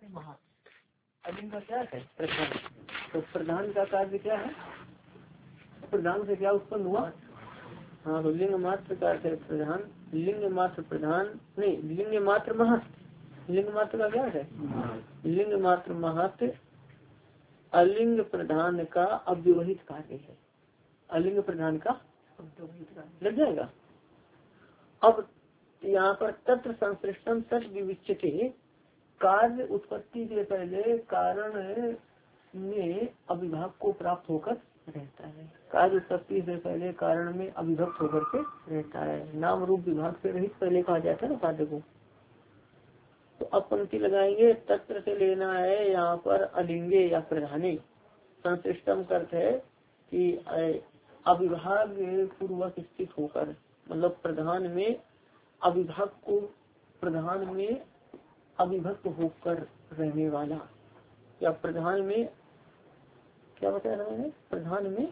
अलिंग का क्या है? प्रधान। तो प्रधान का कार्य क्या है? प्रधान से क्या उत्पन्न हुआ? हाँ, तो लिंग मात्र का अर्थ है प्रधान। लिंग मात्र प्रधान नहीं, लिंग मात्र महत्। लिंग मात्र का क्या है? लिंग मात्र महत् अलिंग प्रधान का अव्यवहित कार्य है। अलिंग प्रधान का लग जाएगा। अब यहाँ पर तत्र संश्लिष्टम तत् विविच्यते, कार्य उत्पत्ति के पहले कारण में अविभाग को प्राप्त होकर रहता है। कार्य उत्पत्ति से पहले कारण में अविभक्त होकर के रहता है। नाम रूप विभाग से रहित पहले कहा जाता है ना कार्य को। तो अब पंक्ति लगाएंगे, तत्र से लेना है यहाँ पर अलिंगे या प्रधाने। संश्लिष्टम का अर्थ है कि अविभाग पूर्वक स्थित होकर, मतलब प्रधान में अविभाग को, प्रधान में अविभक्त होकर रहने वाला, या प्रधान में क्या बताया मैंने? प्रधान में,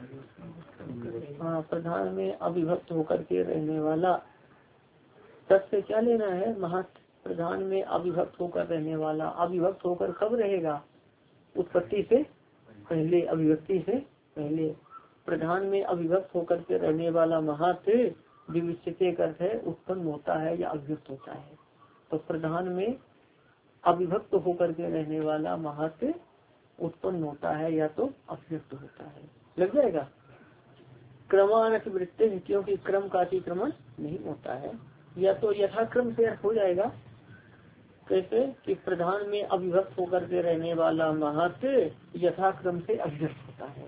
हाँ, प्रधान में अविभक्त होकर के रहने वाला। तत्से क्या लेना है? महत्। प्रधान में अविभक्त होकर रहने वाला। अविभक्त होकर कब रहेगा? उत्पत्ति से पहले, अभिव्यक्ति से पहले। प्रधान में अविभक्त होकर के रहने वाला महत् विविच्यते अर्थ है उत्पन्न होता है या अभिव्यक्त होता है। तो प्रधान में अविभक्त होकर के रहने वाला महत् उत्पन्न होता है या तो अभिव्यक्त होता है। लग जाएगा। क्रमानुवृत्ति, क्योंकि क्रम का अतिक्रमण नहीं होता है। या तो यथाक्रम से अर्थ हो जाएगा। कैसे? कि प्रधान में अविभक्त होकर के रहने वाला महत् यथाक्रम से अभिव्यक्त होता है।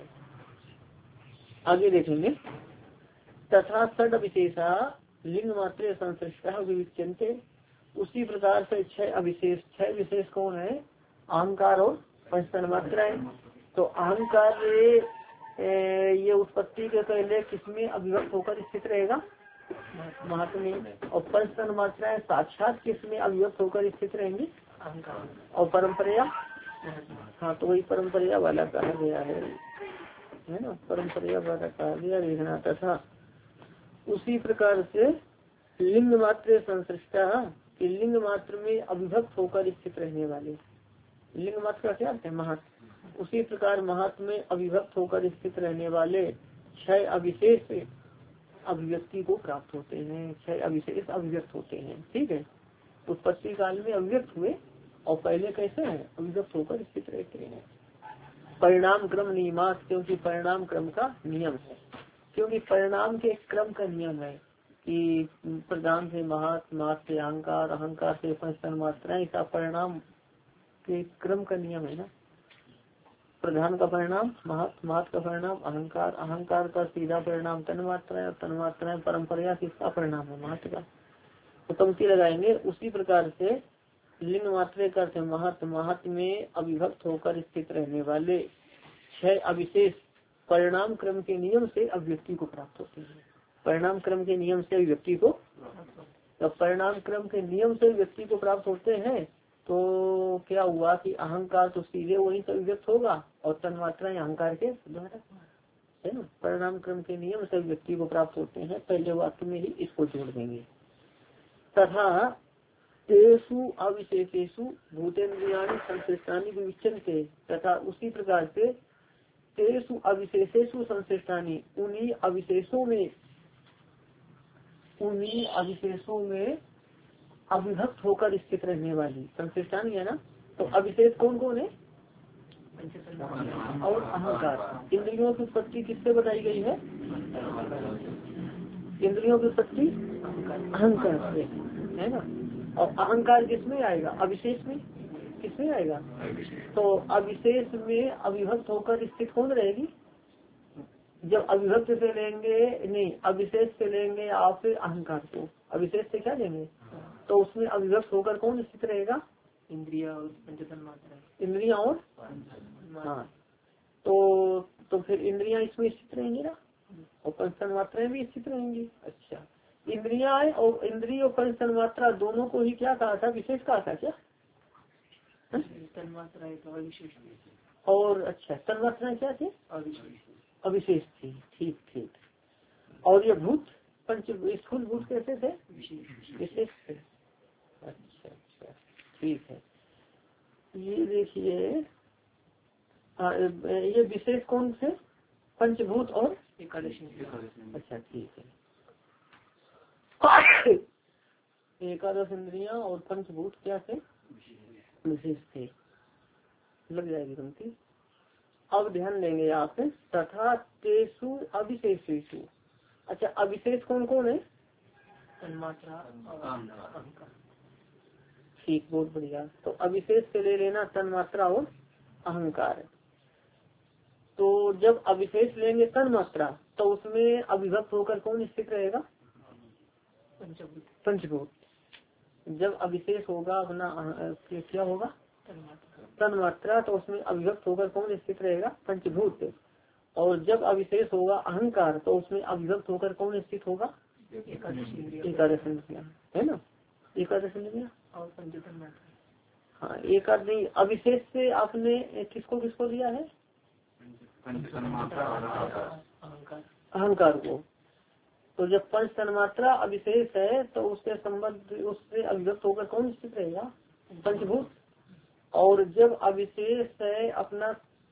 आगे देखेंगे। तथा षड विशेषा लिंग मात्रे संश्लिष्टा विविच्यन्ते। उसी प्रकार से छह अविशेष, छह विशेष कौन है? अहंकार और पंचतन्मात्राएं। तो अहंकार ये उत्पत्ति के पहले किसमें अभिव्यक्त होकर स्थित रहेगा? महत् में। और पंचतन्मात्राएं साक्षात किसमें अभिव्यक्त होकर स्थित रहेंगी? और परंपरा, हाँ, तो वही परंपरा वाला कहा गया है ना, परंपरा वाला कहा गया देखना। तथा उसी प्रकार से लिंग मात्र संश्लिष्टा, कि लिंग मात्र में अविभक्त होकर स्थित रहने वाले। लिंग मात्र का क्या है? महत्। उसी प्रकार महत् में अविभक्त होकर स्थित रहने वाले छह अविशेष अभिव्यक्ति को प्राप्त होते हैं। छह अविशेष अभिव्यक्त होते हैं। ठीक है। उत्पत्ति काल में अभिव्यक्त हुए और पहले कैसे हैं? अभिव्यक्त होकर स्थित रहते हैं। परिणाम क्रम नियमात, क्योंकि परिणाम क्रम का नियम है। क्योंकि परिणाम के क्रम का नियम है कि प्रधान से महत्, महत् से अहंकार, अहंकार से पंचतन्मात्राएं, ऐसा परिणाम के क्रम का नियम है ना। प्रधान का परिणाम महत्, महत् का परिणाम अहंकार, अहंकार का सीधा परिणाम तन्मात्राएं, और तन्मात्राएं परंपरा किसका परिणाम है? महत् का। तो पंक्ति लगाएंगे। उसी प्रकार से लिंग मात्रे का अर्थ महत्, महत् में अविभक्त होकर स्थित रहने वाले छह अविशेष परिणाम क्रम के नियम से अभिव्यक्ति को प्राप्त होते हैं। परिणाम क्रम के नियम से अभिव्यक्ति को, तो परिणाम क्रम के नियम से व्यक्ति को प्राप्त होते हैं। तो क्या हुआ कि अहंकार तो सीधे वही से अभिव्यक्त होगा और तन्मात्राएं अहंकार के द्वारा, है ना। परिणाम क्रम के नियम से व्यक्ति को प्राप्त होते हैं। पहले वाक्य में ही इसको जोड़ देंगे। तथा तेषु अविशेषेषु भूतेन्द्रियाणि संश्लिष्टानि विविच्यन्ते। तथा उसी प्रकार से तेषु अविशेषेषु संश्लिष्टानि, उन्हीं अविशेषों में अविभक्त होकर स्थित रहने वाली। संश्लिष्टानि है ना। तो अविशेष कौन कौन है? और अहंकार। इंद्रियों की उत्पत्ति किससे बताई गई है? इंद्रियों की उत्पत्ति अहंकार से, है ना। और अहंकार किसमें आएगा? अविशेष में। किसमें आएगा? तो अविशेष में अविभक्त होकर स्थित कौन रहेगी? जब अविभक्त से लेंगे, नहीं, अविशेष से लेंगे आप अहंकार को, अविशेष से क्या लेंगे? तो उसमें अविभक्त होकर कौन स्थित रहेगा? इंद्रिया और पंचतन्मात्राएं। इंद्रिया और, हाँ, तो फिर इंद्रिया इसमें स्थित रहेंगी ना, और पंचतन्मात्राएं भी स्थित रहेंगी। अच्छा, इंद्रिया और इंद्रिय और पंचतन्मात्रा दोनों को ही क्या कहा था? विशेष कहा था क्या? तन्मात्राएं तो अविशेष, और अच्छा, तन्मात्राएं क्या थी? अविशेष थी। ठीक ठीक। और ये भूत, पंच स्थूल भूत कैसे थे? विशेष थे। अच्छा अच्छा, ठीक है। ये देखिए ये विशेष कौन से पंचभूत और एकादशी। अच्छा ठीक है। एकादश इंद्रियां और पंचभूत क्या थे, विशेष थे। लग जाएगी गलती। अब ध्यान देंगे आप तथा तेसु अविशेषेषु। अच्छा अविशेष कौन कौन है, तन्मात्रा अहंकार। ठीक बहुत बढ़िया। तो अविशेष से ले लेना तन्मात्रा और अहंकार। तो जब अविशेष लेंगे तन्मात्रा तो उसमें अविभक्त होकर कौन स्थित रहेगा, पंचभूत। जब अविशेष होगा अपना क्या होगा, तन्मात्रा, तो उसमें अविभक्त होकर कौन स्थित रहेगा, पंचभूत। और जब अविशेष होगा अहंकार तो उसमें अविभक्त होकर कौन स्थित होगा, एकादश इंद्रियां, है ना, एकादश इंद्रियां और पंचतन्मात्रा। हाँ एकादश अविशेष से आपने किसको किसको दिया है, अहंकार को। तो जब पंच तन्मात्रा अविशेष है तो उसके संबंध उससे अभिव्यक्त होकर कौन स्थित रहेगा, पंचभूत। और जब अविशेष है अपना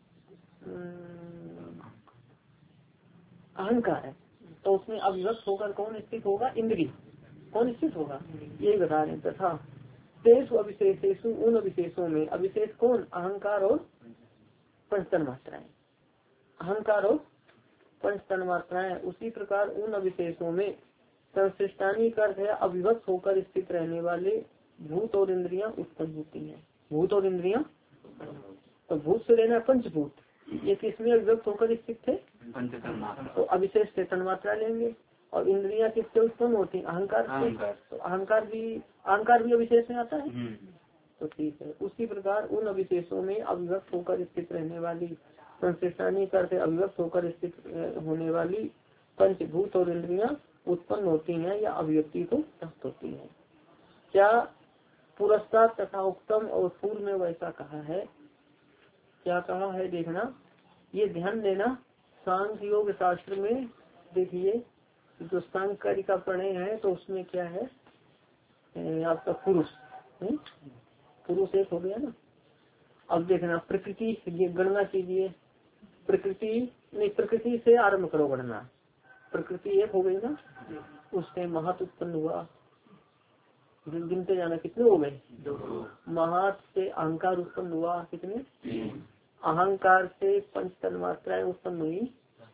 अहंकार है तो उसमें अभिव्यक्त होकर कौन स्थित होगा, इंद्रिय। कौन स्थित होगा, यही बता रहे हैं। तथा तेसु अविशेषेषु, उन अविशेषों में, अविशेष कौन, अहंकार और पंच तन्मात्राएं, अहंकार और पंच तन्मात्राएं। उसी प्रकार उन अविशेषों में संश्लिष्टानी का अर्थ है अविभक्त होकर स्थित रहने वाले भूत और इंद्रियां उत्पन्न होती हैं। भूत और इंद्रियां, तो भूत से लेना पंचभूत, ये किसमें अविभक्त होकर स्थित थे, तो अविशेष से तन्मात्रा लेंगे। और इंद्रियां किससे उत्पन्न होती हैं, अहंकार से। तो अहंकार भी अविशेष में आता है। तो ठीक है। उसी प्रकार उन अविशेषों में अविभक्त होकर स्थित रहने वाली संश्लिष्टानी करते अविभक्त होकर स्थित होने वाली पंचभूत और इंद्रियां उत्पन्न होती हैं या अभिव्यक्ति को प्राप्त होती हैं। क्या पुरस्कार तथा उत्तम और पूर्व में वैसा कहा है, क्या कहा है देखना, ये ध्यान देना। सांख्य योग शास्त्र में देखिए जो सांख्य कार्य का प्रणय है तो उसमें क्या है आपका पुरुष, पुरुष एक हो गया ना। अब देखना प्रकृति, ये गणना कीजिए, प्रकृति नहीं, प्रकृति से आरंभ करो गणना। प्रकृति एक हो गई ना, उससे महत उत्पन्न हुआ, गिनते जाना कितने हो गए, महत से अहंकार उत्पन्न हुआ, कितने, अहंकार से पंच तन्मात्राएं उत्पन्न हुई,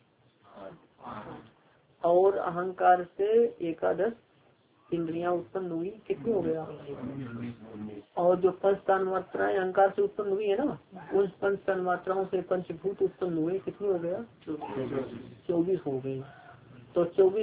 और अहंकार से एकादश इंद्रियां उत्पन्न हुई, कितनी हो गया। और जो पंच तन्मात्राएं अहंकार से उत्पन्न हुई है ना, उन पंच तन्मात्राओं से पंचभूत उत्पन्न हुए, कितनी हो गया, 24 हो गई। तो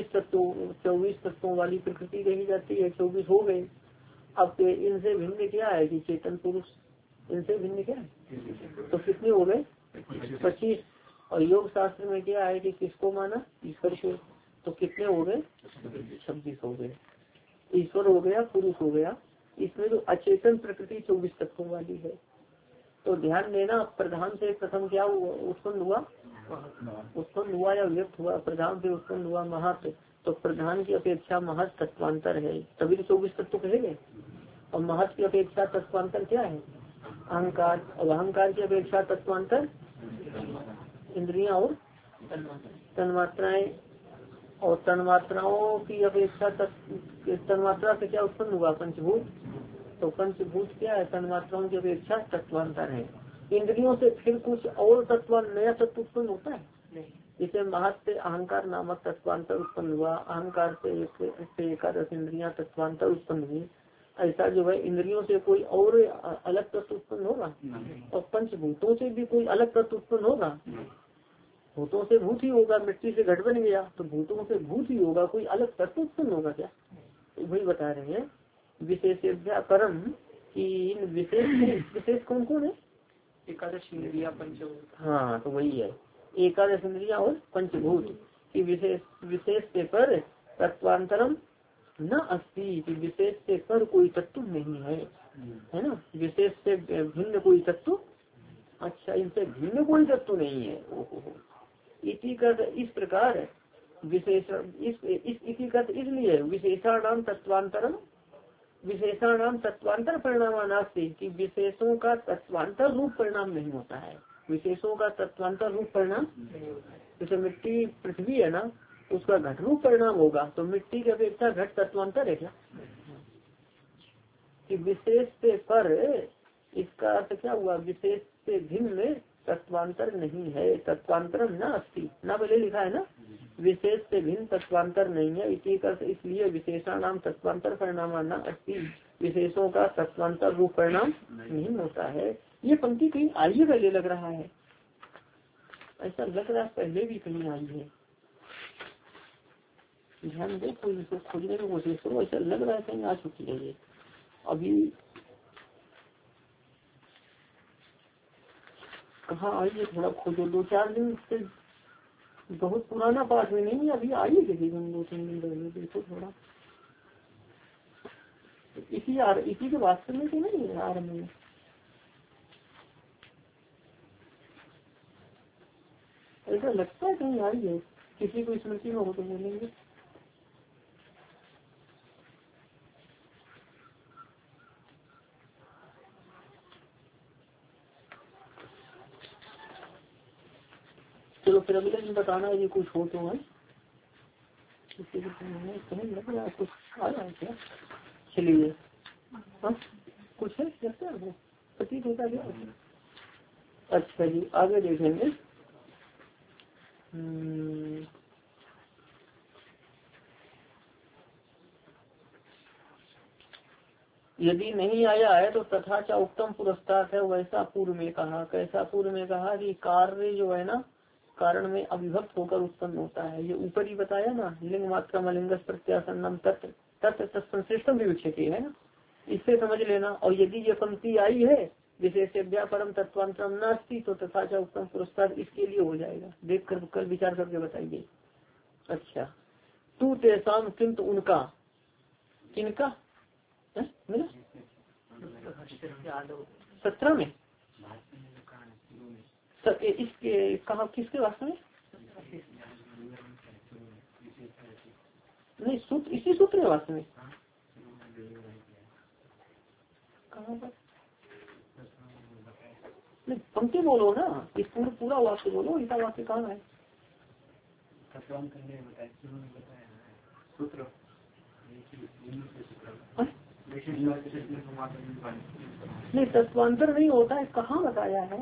24 तत्वों वाली प्रकृति कही जाती है, 24 हो गए। अब इनसे भिन्न क्या है कि चेतन पुरुष, इनसे भिन्न क्या है, तो कितने हो गए, 25। और योग शास्त्र में क्या है कि किसको माना, ईश्वर को, तो कितने हो गए, 26 हो गए। ईश्वर हो गया, पुरुष हो गया। इसमें जो अचेतन प्रकृति 24 तत्वों वाली है। तो ध्यान देना, प्रधान से प्रथम क्या उत्पन्न हुआ या व्यक्त हुआ, प्रधान से उत्पन्न हुआ महत। तो प्रधान की अपेक्षा महत तत्वांतर है, तभी तो 24 तत्व कहे गए। और महत की अपेक्षा तत्वांतर क्या है, अहंकार। और अहंकार की अपेक्षा तत्वांतर इंद्रियां और तन्मात्राएं। और तन्मात्राओं की अपेक्षा तन्मात्रा से क्या उत्पन्न हुआ, पंचभूत। तो पंचभूत क्या है, तन्मात्राओं की अपेक्षा तत्वांतर है। इंद्रियों से फिर कुछ और नया तत्व उत्पन्न होता है नहीं। इसे महत से अहंकार नामक तत्वांतर उत्पन्न हुआ, अहंकार से एकादश इंद्रियां तत्वांतर उत्पन्न हुई। ऐसा जो है इंद्रियों से कोई और अलग तत्व उत्पन्न होगा, और पंचभूतों से भी कोई अलग तत्व उत्पन्न होगा। भूतों से भूत ही होगा, मिट्टी से घट बन गया तो भूतों से भूत ही होगा, कोई अलग तत्व उत्पन्न होगा क्या, तो वही बता रहे हैं। विशेषाकरम की विशेष कौन कौन है, एकादश इंद्रिया पंचभूत। हाँ तो वही है, एकादश इंद्रिया और पंचभूत की विशेष से पर तत्वांतरम न अस्ति, विशेष से पर कोई तत्व नहीं है ना, विशेष से भिन्न कोई तत्व। अच्छा, इनसे भिन्न कोई तत्व नहीं है। इसी का इस प्रकार विशेष इसलिए विशेषाणाम तत्वांतरम विशेषणानाम तत्वांतर परिणाम नास्ति कि विशेषों का तत्वांतर रूप परिणाम नहीं होता है। विशेषों का तत्वांतर रूप परिणाम, जैसे मिट्टी पृथ्वी है ना, उसका घट रूप परिणाम होगा, तो मिट्टी की अपेक्षा घट तत्वांतर है क्या? कि विशेष से पर, इसका अर्थ क्या हुआ? विशेष से भिन्न तत्वांतर नहीं है। तत्वांतर न अस्ति, ना पहले लिखा है ना, विशेष से भिन्न तत्वांतर नहीं है। इसलिए विशेषणानाम तत्वांतर परिणाम न अस्ति, विशेषों का तत्वांतर रूप परिणाम नहीं होता है। ये पंक्ति कहीं आई है पहले लग रहा है, ऐसा लग रहा है पहले भी कहीं आई है। ध्यान दो, कोई इसको खोजने की कोशिश करो, ऐसा लग रहा है कहीं आ चुकी है ये। अभी कहाँ आई है, थोड़ा खोजो, 2-4 दिन से, बहुत पुराना पाठ में नहीं, अभी आई है किसी दिन 2-3 दिन पहले, देखो थोड़ा। इसी के वास्तव में तो नहीं है आरम्भ में। ऐसा लगता है कहीं आई है, किसी को स्मृति में हो तो बोलेंगे। चलो फिर अगले दिन बताना ये कुछ हो तो है, कहीं लग रहा है कुछ आ रहा है क्या? चलिए, हाँ कुछ है कैसे वो प्रतीत होता क्या? अच्छा जी, आगे देखेंगे। यदि नहीं आया है तो तथा चा उत्तम पुरस्कार है, वैसा पूर्व में कहा। कैसा पूर्व में कहा कि कार्य जो है ना, कारण में अविभक्त होकर उत्पन्न होता है। ये ऊपर ही बताया ना, लिंग मात्र मलिंग प्रत्यासन्नम तत्व तत्व संश्लिष्टम विवक्षित है ना, इससे समझ लेना। और यदि ये पंक्ति आई है विशेषज्ञा परम तत्वांतरम नास्ति, तो तथा चा उत्तम पुरस्कार इसके लिए हो जाएगा। देख कर कल विचार करके बताइए। अच्छा, तू तेसाम किंतु उनका, किनका 17 में इसके कहा, किसके वास्तव में नहीं, सूत्र इसी सूत्र में वास्तव में कहाँ पर नहीं, पंक्ति बोलो ना, इस पूरा वाक्य बोलो, इतना वाक्य कहाँ है? सूत्र नहीं, तत्वांतर नहीं होता है, कहाँ बताया है?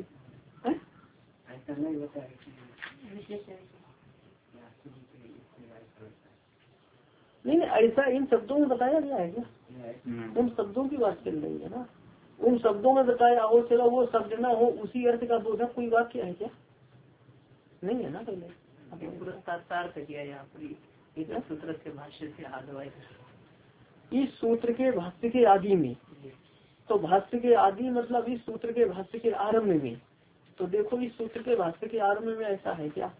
ऐसा नहीं बताया, नहीं ऐसा इन शब्दों में बताया गया है क्या? उन शब्दों की बात चल रही है ना, उन शब्दों में बताया हो, चलो वो शब्द ना हो उसी अर्थ का बोधक कोई वाक्य है क्या? नहीं है ना, पहले पुरस्कार किया यहाँ पर सूत्र के भाष्य से आदि, इस सूत्र के भाष्य के आदि में, तो भाष्य के आदि मतलब इस सूत्र के भाष्य के आरंभ में। तो देखो इस सूत्र के भाष्य के आरंभ में ऐसा है क्या?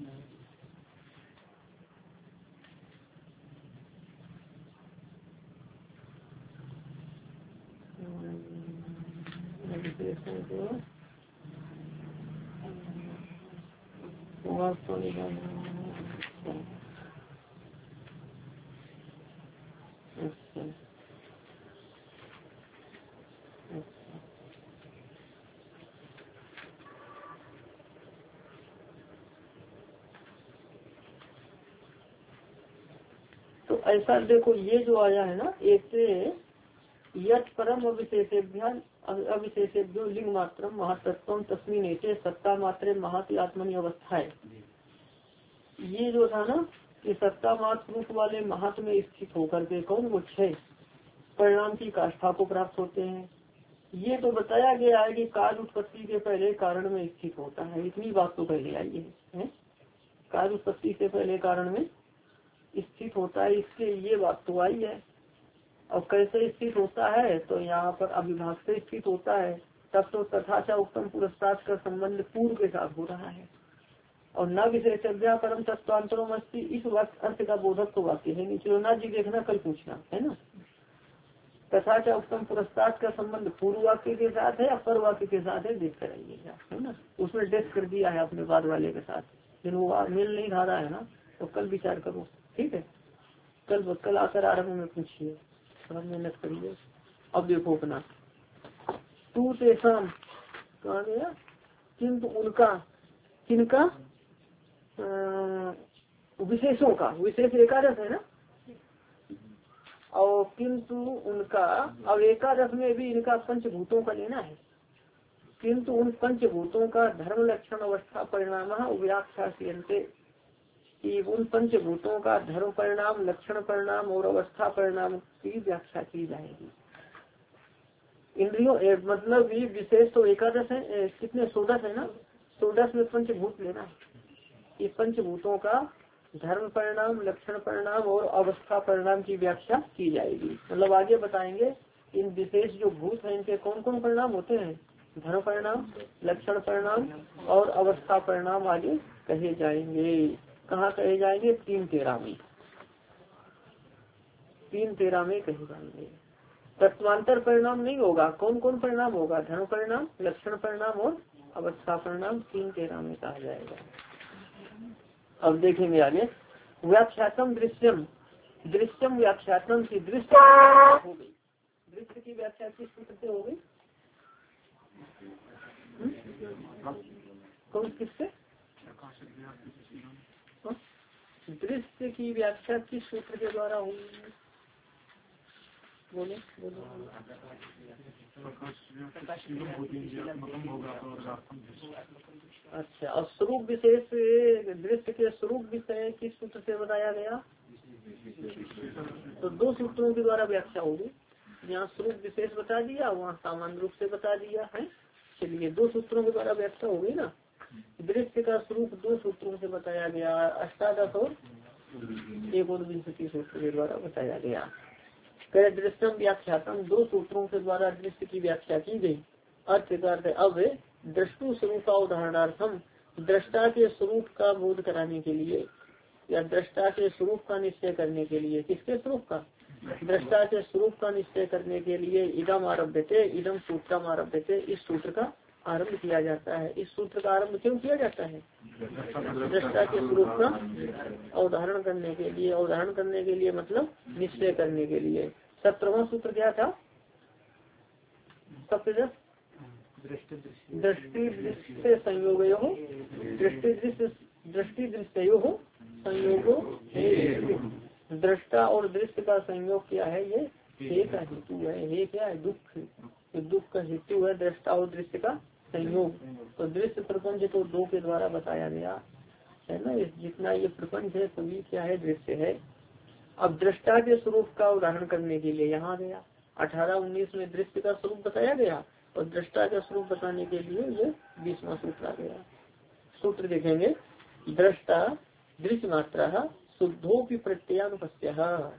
तो ऐसा देखो, ये जो आया है ना, एक यत परम अविशेषेभ्यो लिंग मात्र महातत्व तस्मीन एते सत्ता मात्रे महति आत्मनि अवस्था है। ये जो था ना, कि सत्ता मात्र रूप वाले महात्म में स्थित होकर के कौन वो 6 परिणाम की काष्ठा को प्राप्त होते हैं। ये तो बताया गया है कि काल उत्पत्ति के पहले कारण में स्थित होता है, इतनी बात तो पहले आई है? काल उत्पत्ति से पहले कारण में स्थित होता है, इसके ये बात तो आई है। और कैसे स्थित होता है, तो यहाँ पर अविभाग से स्थित होता है। तब तो तथाचा उत्तम पुरस्कार का संबंध पूर्व के साथ हो रहा है। और न विशेषज्ञा परम तत्वांतरों मस्ती, इस अर्थ का बोधक तो वाक्य है। नीचे नाथ जी देखना, कल पूछना है ना। तथाचा उत्तम पुरस्कार का संबंध पूर्व वाक्य के साथ है, अपर वाक्य के साथ है, देख कर आइएगा, है ना। उसमें डेस्क कर दिया है अपने बाद वाले के साथ, लेकिन वो मेल नहीं खा रहा है ना, तो कल विचार करो, ठीक है। कल आकर आरम्भ में पूछिए। मेहनत करिए। अब देखो अपना तू तेसाम कहा गया, किंतु उनका, किनका, विशेषों का, विशेष एकादश है ना, और किंतु उनका, अब एकादश में भी इनका पंचभूतों का लेना है, किंतु उन पंचभूतों का धर्म लक्षण अवस्था परिणाम व्याख्यास्यन्ते, कि उन पंचभूतों का धर्म परिणाम, लक्षण परिणाम और अवस्था परिणाम की व्याख्या की जाएगी। इंद्रियों मतलब भी विशेष तो एकादश है, कितने 16 है ना, 16 में पंचभूत लेना है। इस पंचभूतों का धर्म परिणाम, लक्षण परिणाम और अवस्था परिणाम की व्याख्या की जाएगी। मतलब आगे बताएंगे इन विशेष जो भूत हैं इनके कौन कौन परिणाम होते हैं, धर्म परिणाम, लक्षण परिणाम और अवस्था परिणाम आगे कहे जाएंगे। कहाँ कहे जाएंगे, 3-13 में, 3-13 में कहे जाएंगे। तत्वांतर परिणाम नहीं होगा, कौन कौन परिणाम होगा, धर्म परिणाम, लक्षण परिणाम और अवस्था परिणाम 3-13 में कहा जाएगा। अब देखेंगे आगे, व्याख्यातम दृश्यम, दृश्यम व्याख्यातम की दृश्य हो गई, दृश्य की व्याख्या किस सूत्र से हो गई, कौन किससे, दृश्य की व्याख्या किस सूत्र के द्वारा होगी, बोले बोले। अच्छा, अब स्वरूप विशेष, दृश्य के स्वरूप विषय किस सूत्र से बताया गया, तो 2 सूत्रों के द्वारा व्याख्या होगी। यहाँ स्वरूप विशेष बता दिया, वहाँ सामान्य रूप से बता दिया है। चलिए 2 सूत्रों के द्वारा व्याख्या होगी ना। दृश्य का स्वरूप 2 सूत्रों से बताया गया, अष्टादश और 19 सूत्र के द्वारा बताया गया। कह दृश्यम व्याख्यातम, 2 सूत्रों के द्वारा दृश्य की व्याख्या की गई। अर्थ करते अब दृष्टु स्वरूप का उदाहरणार्थम, दृष्टा के स्वरूप का बोध कराने के लिए या दृष्टा के स्वरूप का निश्चय करने के लिए, किसके स्वरूप का, दृष्टा के स्वरूप का निश्चय करने के लिए इदम आरभ्यते, इदम सूत्रम आरभ्यते, इस सूत्र का आरंभ किया जाता है। इस सूत्र का आरंभ क्यों किया जाता है, दृष्टा के स्वरूप का अवधारण करने के लिए, अवधारण करने के लिए मतलब निश्चय करने के लिए। 17वां सूत्र क्या था, सप्तदश, दृष्टि दृश्य संयोग, दृष्टि दृश्यो संयोगो, दृष्टा और दृश्य का संयोग क्या है, ये हे का हेतु है। हे क्या है, दुख, दुख का हेतु है दृष्टा और दृश्य का संयोग। तो दृश्य प्रपंच तो 2 के द्वारा बताया गया है ना, जितना ये प्रपंच है सभी क्या है, दृश्य है। अब दृष्टा के स्वरूप का उदाहरण करने के लिए यहाँ गया 18-19 में दृश्य का स्वरूप बताया गया, और दृष्टा का स्वरूप बताने के लिए ये 20वां सूत्र आ गया। सूत्र देखेंगे, दृष्टा दृश्य मात्रा शुद्धोपि प्रत्ययानुपस्यः,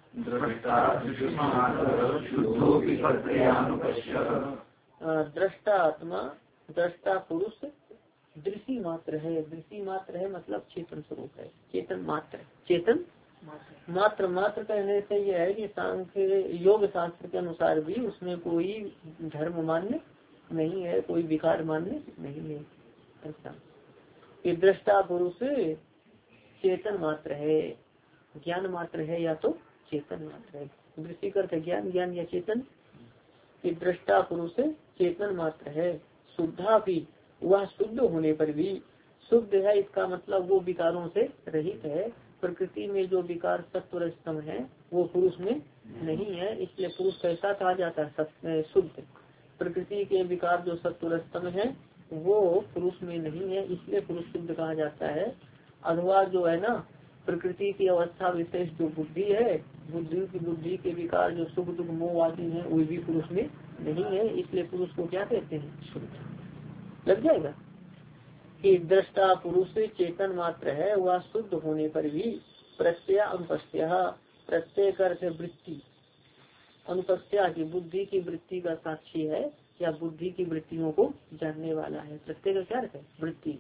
दृष्टा आत्मा, दृष्टा पुरुष दृश्य मात्र है। दृश्य मात्र है मतलब चेतन स्वरूप है, चेतन मात्र, चेतन मात्र। मात्र कहने से यह है कि सांख्य योग शास्त्र के अनुसार भी उसमें कोई धर्म मान्य नहीं है, कोई विकार मान्य नहीं है। ऐसा कि दृष्टा पुरुष चेतन मात्र है, ज्ञान मात्र है या तो चेतन मात्र है। दृष्टि करते ज्ञान, ज्ञान या चेतन, कि दृष्टा पुरुष चेतन मात्र है। शुद्धा भी, वह शुद्ध होने पर भी, शुद्ध है इसका मतलब वो विकारों से रहित है। प्रकृति में जो विकार सत्व और स्तम है वो पुरुष में नहीं है, इसलिए पुरुष कैसा कहा जाता है, शुद्ध। प्रकृति के विकार जो सत्व और स्तम है वो पुरुष में नहीं है, इसलिए पुरुष शुद्ध कहा जाता है। अथवा जो है ना प्रकृति की अवस्था विशेष जो बुद्धि है, बुद्धि के विकार जो सुख दुख मोह आदि है वो भी पुरुष में नहीं है, इसलिए पुरुष को क्या कहते हैं, शुद्ध। लग जाएगा कि दृष्टा पुरुष चेतन मात्र है, वह शुद्ध होने पर भी प्रत्यय अनुपस्त्य, प्रत्यय करते वृत्ति, अनुपस्त्या की बुद्धि की वृत्ति का साक्षी है या बुद्धि की वृत्तियों को जानने वाला है। प्रत्यय का क्या है, वृत्ति।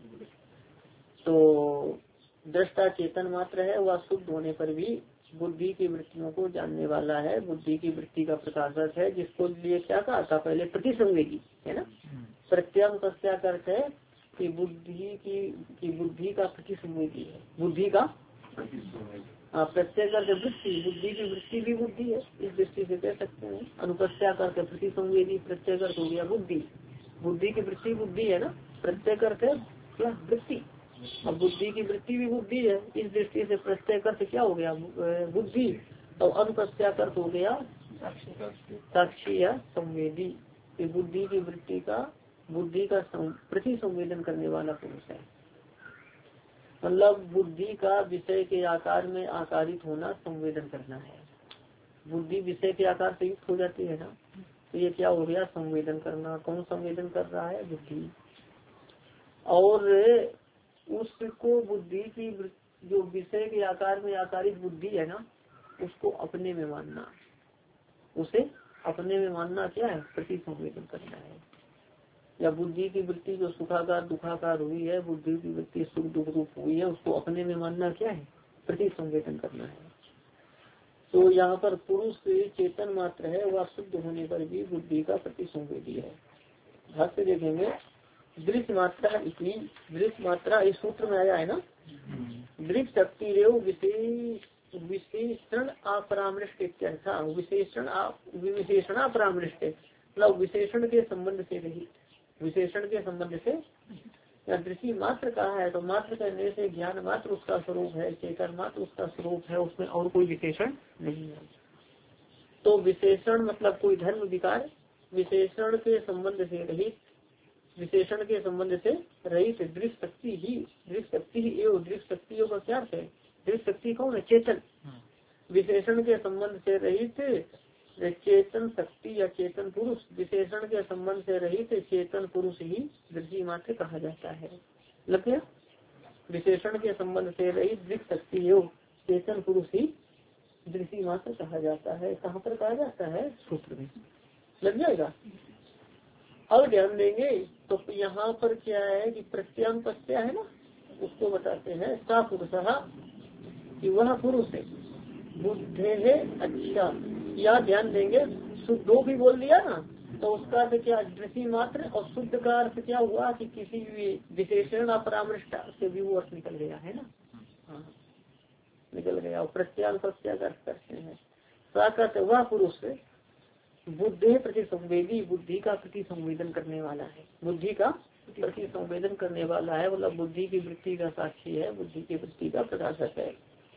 तो दृष्टा चेतन मात्र है, वह शुद्ध होने पर भी बुद्धि की वृत्तियों को जानने वाला है, बुद्धि की वृत्ति का प्रकाशक है, जिसको लिए क्या कहा था पहले, प्रतिसंवेदी है ना। प्रत्यानुपस्त्या अर्थ है कि बुद्धि का प्रतिसंवेदी है, बुद्धि का प्रत्यय करके वृत्ति, बुद्धि की वृत्ति भी बुद्धि है, इस दृष्टि से कह सकते हैं। अनुपस्या करके प्रति संवेदी, प्रत्यय कर हो गया बुद्धि, बुद्धि की वृत्ति बुद्धि है ना, प्रत्यय करके क्या वृत्ति, अब बुद्धि की वृत्ति भी बुद्धि है, इस दृष्टि से प्रत्यय कर क्या हो गया बुद्धि, तो अनुपस्या कर हो गया साक्षी या संवेदी। बुद्धि की वृत्ति का, बुद्धि का प्रति संवेदन करने वाला पुरुष है। मतलब बुद्धि का विषय के आकार में आकारित होना संवेदन करना है। बुद्धि विषय के आकार से युक्त हो जाती है ना, तो ये क्या हो गया संवेदन करना। कौन संवेदन कर रहा है? बुद्धि। और उसको बुद्धि की जो विषय के आकार में आकारित बुद्धि है ना, उसको अपने में मानना, उसे अपने में मानना क्या है? प्रति संवेदन करना है। या बुद्धि की वृत्ति जो सुखाकार दुखाकार हुई है, बुद्धि की वृत्ति सुख दुख रूप हुई है, उसको अपने में मानना क्या है? प्रति संवेदन करना है। तो यहाँ पर पुरुष चेतन मात्र है, वह शुद्ध होने पर भी बुद्धि का प्रति संवेदी है। भाष्य देखेंगे, दृश्य मात्रा, इसी दृश्य मात्रा इस सूत्र में आया है ना, दृश्य शक्ति रेव विशेषण अपरामृष्ट इत्यर्था, विशेषण अपरामृष्ट मतलब विशेषण के संबंध से रहित, विशेषण के संबंध से। या दृष्टि मात्र कहा है तो मात्र करने से ज्ञान मात्र उसका स्वरूप है, चेतन मात्र उसका स्वरूप है, उसमें और कोई विशेषण नहीं है। तो विशेषण मतलब कोई धर्म विकार, विशेषण के संबंध से रहित, विशेषण के संबंध से रहित दृश्य शक्ति ही, दृश्य शक्ति ही एवं दृश्य शक्तियों का क्या है? दृश्य शक्ति कौन है? चेतन। विशेषण के संबंध से रहित चेतन शक्ति या चेतन पुरुष, विशेषण के संबंध से रहित चेतन पुरुष ही दृष्टि मात्र कहा जाता है। लग गया? विशेषण के संबंध से रहित दृश्य शक्ति एवं चेतन पुरुष ही दृष्टि मात्र कहा जाता है। कहाँ पर कहा जाता है? सूत्र में। लग जाएगा? अब ध्यान देंगे तो यहाँ पर क्या है कि प्रत्यानुपस्या है ना, उसको बताते हैं। सा पुरुष कि वह पुरुष है, बुद्धे है। अच्छा, या ध्यान देंगे शुद्धो भी बोल दिया ना, तो उसका अर्थ क्या? दृष्टि मात्र। और शुद्ध का अर्थ क्या हुआ कि किसी भी विशेषण अपरामृष्ट से भी वो अर्थ निकल गया है ना। हाँ, निकल गया। और प्रत्यानुपस्या का अर्थ करते हैं। साकत वह पुरुष बुद्धि प्रति संवेदी, बुद्धि का प्रति संवेदन करने वाला है, बुद्धि का प्रति संवेदन करने वाला है, मतलब बुद्धि की वृत्ति का साक्षी है, बुद्धि की वृत्ति का प्रकाशक है।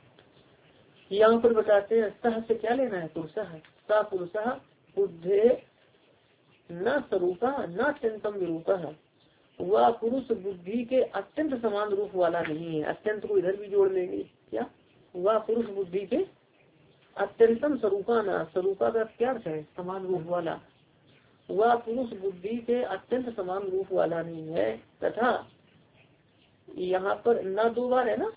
यहाँ पर बताते हैं सह से क्या लेना है? पुरुष। सा पुरुष बुद्धे न स्वरूपा न अत्यंतम विरूपा, वह पुरुष बुद्धि के अत्यंत समान रूप वाला नहीं है। अत्यंत को इधर भी जोड़ लेंगे क्या? वह पुरुष बुद्धि के अत्यंतम स्वरूपा न, स्वरूपा का क्या है? समान रूप वाला। वह पुरुष बुद्धि के अत्यंत समान रूप वाला नहीं है। तथा यहाँ पर न दो बार है ना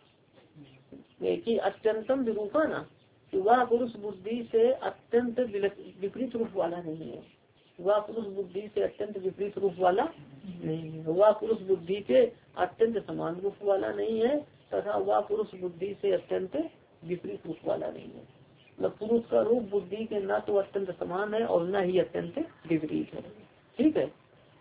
कि अत्यंतम विरूपा ना, वह पुरुष बुद्धि से अत्यंत विपरीत रूप वाला नहीं है। वह पुरुष बुद्धि से अत्यंत विपरीत रूप वाला नहीं है। वह पुरुष बुद्धि के अत्यंत समान रूप वाला नहीं है, तथा वह पुरुष बुद्धि से अत्यंत विपरीत रूप वाला नहीं है। मतलब पुरुष का रूप बुद्धि के न तो अत्यंत समान है और न ही अत्यंत विपरीत है। ठीक है।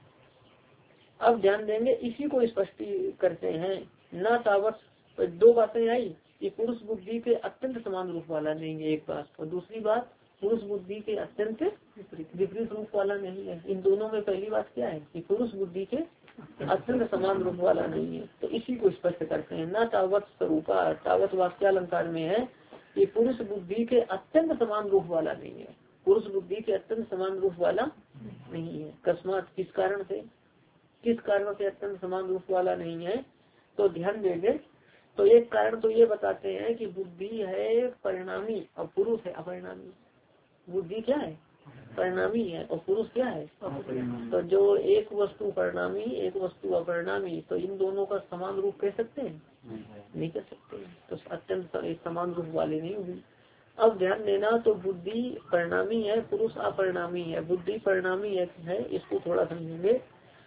अब ध्यान देंगे, इसी को स्पष्ट करते हैं। न तावत दो बातें आई कि पुरुष बुद्धि के अत्यंत समान रूप वाला नहीं है एक बात, और दूसरी बात पुरुष बुद्धि के अत्यंत विपरीत रूप वाला नहीं है। इन दोनों में पहली बात क्या है कि पुरुष बुद्धि के अत्यंत समान रूप वाला नहीं है, तो इसी को स्पष्ट करते हैं। न तावत स्वरूपा, तावत वाक्यालंकार में है कि पुरुष बुद्धि के अत्यंत समान रूप वाला नहीं है, पुरुष बुद्धि के अत्यंत समान रूप वाला नहीं है। अकस्मात किस कारण से, किस कारण से अत्यंत समान रूप वाला नहीं है? तो ध्यान देंगे तो एक कारण तो ये बताते हैं कि बुद्धि है परिणामी और पुरुष है अपरिणामी। बुद्धि क्या है? परिणामी है और पुरुष क्या है? तो जो एक वस्तु परिणामी एक वस्तु अपरिणामी, तो इन दोनों का समान रूप कह सकते हैं? नहीं कह सकते, तो अत्यंत समान रूप वाले नहीं हुई। अब ध्यान देना, तो बुद्धि परिणामी है, पुरुष अपरिणामी है। बुद्धि परिणामी है, इसको थोड़ा समझेंगे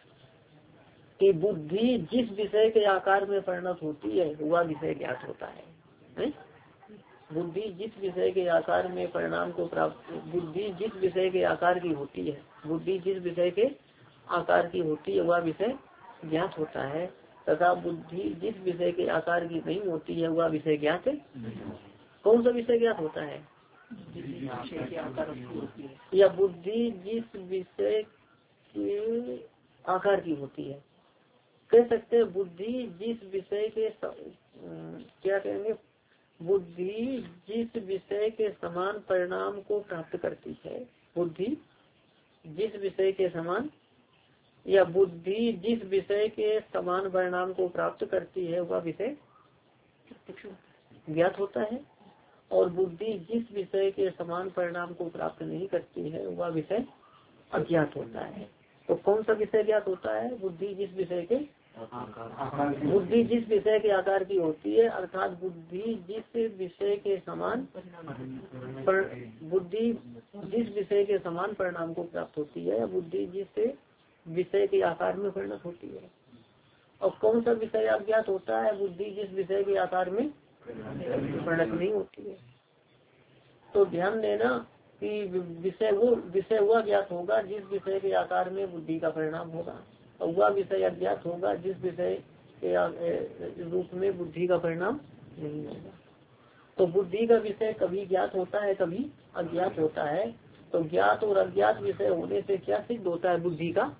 कि बुद्धि जिस विषय के आकार में परिणत होती है वह विषय ज्ञात होता है? बुद्धि जिस विषय के आकार में परिणाम को प्राप्त, बुद्धि जिस विषय के आकार की होती है, बुद्धि जिस विषय के आकार की होती है वह विषय ज्ञात होता है, तथा बुद्धि जिस विषय के आकार की नहीं होती है वह विषय ज्ञात है। कौन सा विषय ज्ञात होता है? या बुद्धि जिस विषय के आकार की होती है। कह सकते हैं बुद्धि जिस विषय के क्या कहेंगे, बुद्धि जिस विषय के समान परिणाम को प्राप्त करती है। बुद्धि जिस विषय के समान, या बुद्धि जिस विषय के समान परिणाम को प्राप्त करती है वह विषय ज्ञात होता है। और बुद्धि जिस विषय के समान परिणाम को प्राप्त नहीं करती है वह विषय अज्ञात होता है। तो कौन सा विषय ज्ञात होता है? बुद्धि जिस विषय के आकार की होती है, अर्थात बुद्धि जिस विषय के समान बुद्धि जिस विषय के समान परिणाम को प्राप्त होती है, या बुद्धि जिस विषय के आकार में परिणत होती है। और कौन सा विषय अज्ञात होता है? बुद्धि जिस विषय के आकार में परिणत नहीं होती है। तो ध्यान देना कि विषय हुआ ज्ञात होगा जिस विषय के आकार में बुद्धि का परिणाम होगा, और वह विषय अज्ञात होगा जिस विषय के रूप में बुद्धि का परिणाम नहीं होगा। तो बुद्धि का विषय कभी ज्ञात होता है, कभी अज्ञात होता है। तो ज्ञात और अज्ञात विषय होने से क्या सिद्ध होता है? बुद्धि का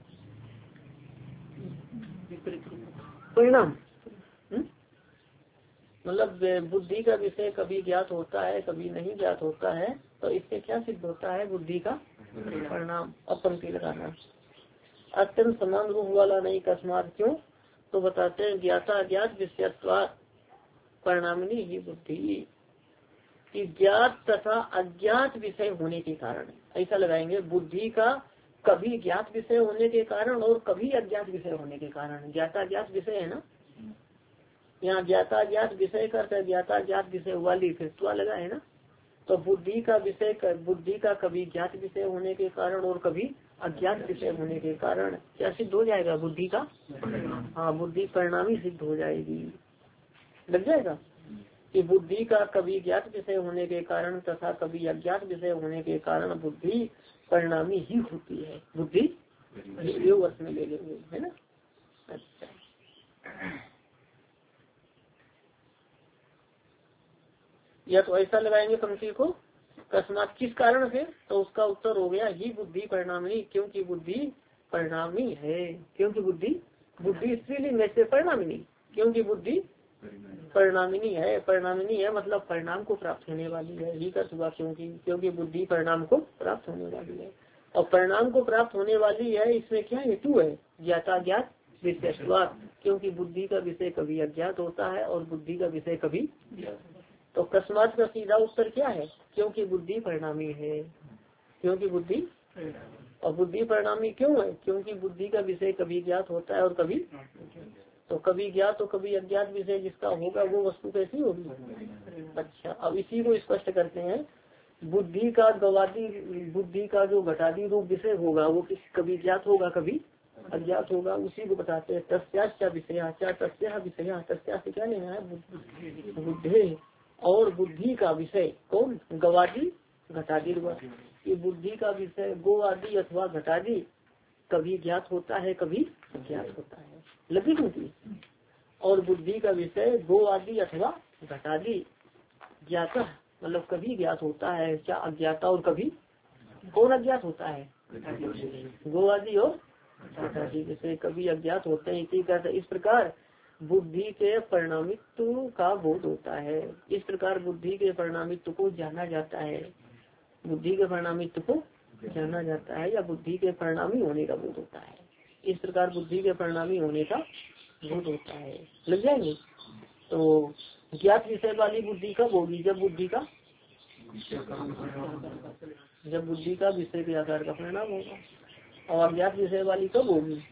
परिणाम। मतलब बुद्धि का विषय कभी ज्ञात होता है, कभी नहीं ज्ञात होता है। तो इससे क्या सिद्ध होता है? बुद्धि का परिणाम। अब पंक्ति लगाना, अत्यंत समान रूप वाला नहीं, अकस्मात क्यों? तो बताते हैं ज्ञाता अज्ञात विषयत्वात् परिणामिनी ही बुद्धि, कि ज्ञात तथा अज्ञात विषय होने के कारण, ऐसा लगाएंगे, बुद्धि का कभी ज्ञात विषय होने के कारण और कभी अज्ञात विषय होने के कारण। ज्ञाता ज्ञात विषय है ना, यहाँ ज्ञाता ज्ञात विषय करते, ज्ञाता ज्ञात विषय वाली फिर त्वा लगा है ना। तो बुद्धि का विषय बुद्धि का कभी ज्ञात विषय होने के कारण और कभी अज्ञात विषय होने के कारण क्या सिद्ध हो जाएगा? बुद्धि का, हाँ, बुद्धि परिणामी सिद्ध हो जाएगी। लग जाएगा कि बुद्धि का कभी ज्ञात विषय होने के कारण तथा कभी अज्ञात विषय होने के कारण बुद्धि परिणामी ही होती है। बुद्धि योग अर्थ में ले लेंगे, है ना। अच्छा, या तो ऐसा लगाएंगे पंक्ति को, अकस्मात किस कारण से? तो उसका उत्तर हो गया ही बुद्धि परिणामी, क्योंकि बुद्धि परिणामी है। क्योंकि बुद्धि स्त्रीलिंग से परिणामिनी, क्योंकि बुद्धि परिणामिनी है। परिणामिनी है मतलब परिणाम को प्राप्त होने वाली है, ही का हुआ क्योंकि बुद्धि परिणाम को प्राप्त होने वाली है। और परिणाम को प्राप्त होने वाली है, इसमें क्या हेतु है? ज्ञाता ज्ञात विषयत्वात्, क्योंकि बुद्धि का विषय कभी अज्ञात होता है और बुद्धि का विषय कभी। तो अकस्मात का सीधा उत्तर क्या है? क्योंकि बुद्धि परिणामी है। क्योंकि बुद्धि, और बुद्धि परिणामी क्यों है? क्योंकि बुद्धि का विषय कभी ज्ञात होता है और कभी, तो कभी ज्ञात तो कभी अज्ञात विषय जिसका होगा वो वस्तु कैसी होगी? अच्छा, अब इसी को स्पष्ट करते हैं। बुद्धि का गवादी, बुद्धि का जो घटादी रूप विषय होगा वो कभी ज्ञात होगा कभी अज्ञात होगा। उसी को बताते हैं तस्या विषय, तस्या विषय, तस्या से क्या लेना है? बुद्धि। और बुद्धि का विषय कौन? गवादी घटादी। ये बुद्धि का विषय गो आदि अथवा घटादी कभी ज्ञात होता है, कभी अज्ञात होता है। लगी होती। और बुद्धि का विषय गो आदि अथवा घटादी ज्ञात, मतलब कभी ज्ञात होता है क्या? अज्ञाता। और कभी कौन अज्ञात होता है? गो आदि और घटादी विषय कभी अज्ञात होते हैं। इस प्रकार बुद्धि के परिणामित्व का बोध होता है। इस प्रकार बुद्धि के परिणामित्व को जाना जाता है। बुद्धि के परिणामित्व को जाना जाता है, या बुद्धि के परिणामी होने का बोध होता है। इस प्रकार बुद्धि के परिणामी होने का बोध होता है। लग जाएंगे। तो ज्ञात विषय वाली बुद्धि कब होगी? जब बुद्धि का विषय के आकार का परिणाम होगा। और अज्ञात विषय वाली कब होगी?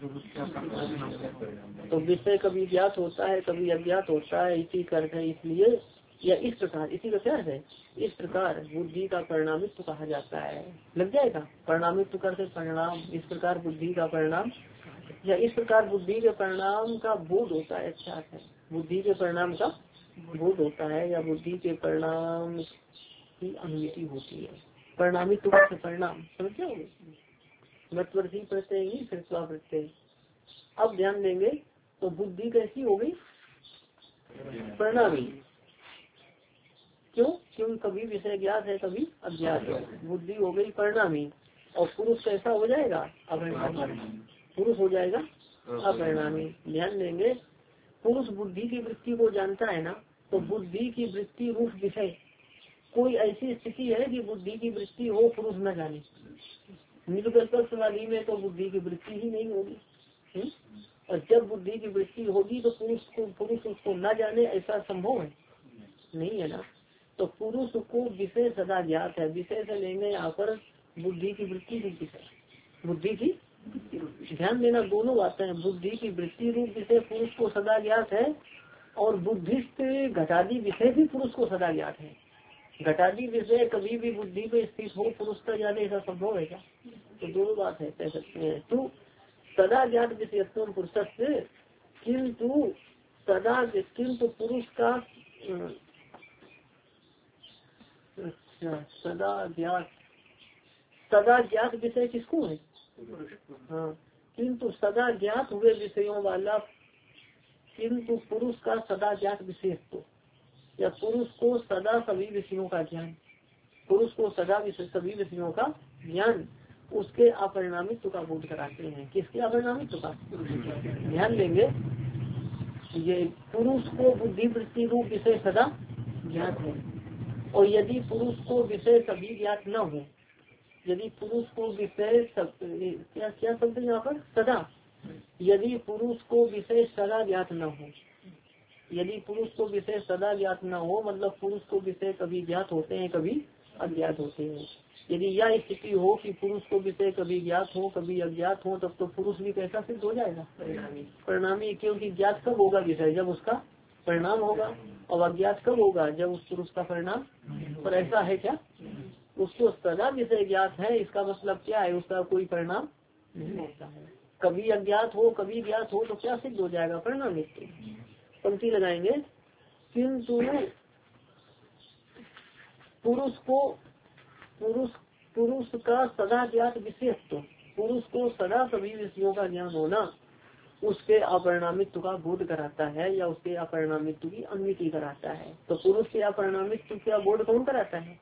तो विषय कभी ज्ञात होता है, कभी अज्ञात होता है, इसी अर्थ है। इसलिए या इस प्रकार, इसी का क्या है? इस प्रकार बुद्धि का परिणामित्व कहा जाता है। लग जाएगा। परिणामित्व करते परिणाम। इस प्रकार बुद्धि का परिणाम, या इस प्रकार बुद्धि के परिणाम का बोध होता है। अच्छा है, बुद्धि के परिणाम का बोध होता है, या बुद्धि के परिणाम की अनुमिति होती है। परिणामित्व करते परिणाम, समझ क्या होगी? मतवर्ती प्रत्यय ही फिर स्वा प्रत्यय। अब ध्यान देंगे तो बुद्धि कैसी हो गई? परिणामी। क्यों? क्योंकि कभी विषय ज्ञात है कभी अज्ञात है। बुद्धि हो गई परिणामी और पुरुष कैसा हो जाएगा? अपरिणामी। पुरुष हो जाएगा अपरिणामी। ध्यान देंगे, पुरुष बुद्धि की वृत्ति को जानता है ना, तो बुद्धि की वृत्ति रूप विषय कोई ऐसी स्थिति है कि बुद्धि की वृत्ति हो पुरुष न जाने? निर्विकल्पवादी में तो बुद्धि की वृत्ति ही नहीं होगी। और जब बुद्धि की वृत्ति होगी तो पुरुष उसको न जाने, ऐसा संभव है? नहीं है ना। तो पुरुष को विषय सदा ज्ञात है। विषय से लेंगे यहाँ पर बुद्धि की वृत्ति रूप विषय, बुद्धि की ध्यान देना दोनों बातें हैं। बुद्धि की वृत्ति रूप विषय पुरुष को सदा ज्ञात है और बुद्धिस्ट घटादी विषय भी पुरुष को सदा ज्ञात है। घटादी विषय कभी भी बुद्धि पे स्थित हो पुरुष का ज्ञान, ऐसा संभव है क्या? तो दोनों बात है, कह सकते हैं। तो सदा ज्ञात विषयत्व पुरुष से, किंतु पुरुष का अच्छा सदा ज्ञात विषय किसको है? हाँ, किंतु सदा ज्ञात हुए विषयों वाला, किंतु पुरुष का सदा ज्ञात विषयत्व, या पुरुष को सदा सभी विषयों का ज्ञान, पुरुष को सदा सभी विषयों का ज्ञान उसके अपरिणामित्व का बोध कराते हैं। किसके अपरिणामित्व का? ध्यान देंगे, ये पुरुष को बुद्धि वृत्ति रूप विषय सदा ज्ञात है, और यदि पुरुष को विषय सभी ज्ञात न हो, यदि पुरुष को विषय क्या शब्द यहाँ पर? सदा। यदि पुरुष को विषय सदा ज्ञात न हो, यदि पुरुष को विषय सदा ज्ञात न हो, मतलब पुरुष को विषय कभी ज्ञात होते हैं कभी अज्ञात होते हैं। यदि यह स्थिति हो कि पुरुष को विषय कभी ज्ञात हो कभी अज्ञात हो, तब तो पुरुष भी कैसा सिद्ध हो जाएगा? परिणामी। क्योंकि ज्ञात कब होगा विषय? जब उसका परिणाम होगा, और अज्ञात कब होगा? जब उस पुरुष का परिणाम। पर ऐसा है क्या? उसको सदा विषय ज्ञात है, इसका मतलब क्या है? उसका कोई परिणाम नहीं होता है। कभी अज्ञात हो कभी ज्ञात हो तो क्या सिद्ध हो जाएगा? परिणाम। पंक्ति लगाएंगे, किंतु पुरुष का सदा ज्ञात विषयत्व, पुरुष को सदा सभी विषयों का ज्ञान होना उसके अपरिणामित्व का बोध कराता है, या उसके अपरिणामित्व की अनुमति कराता है। तो पुरुष के अपरिणामित्व का बोध कौन कराता है?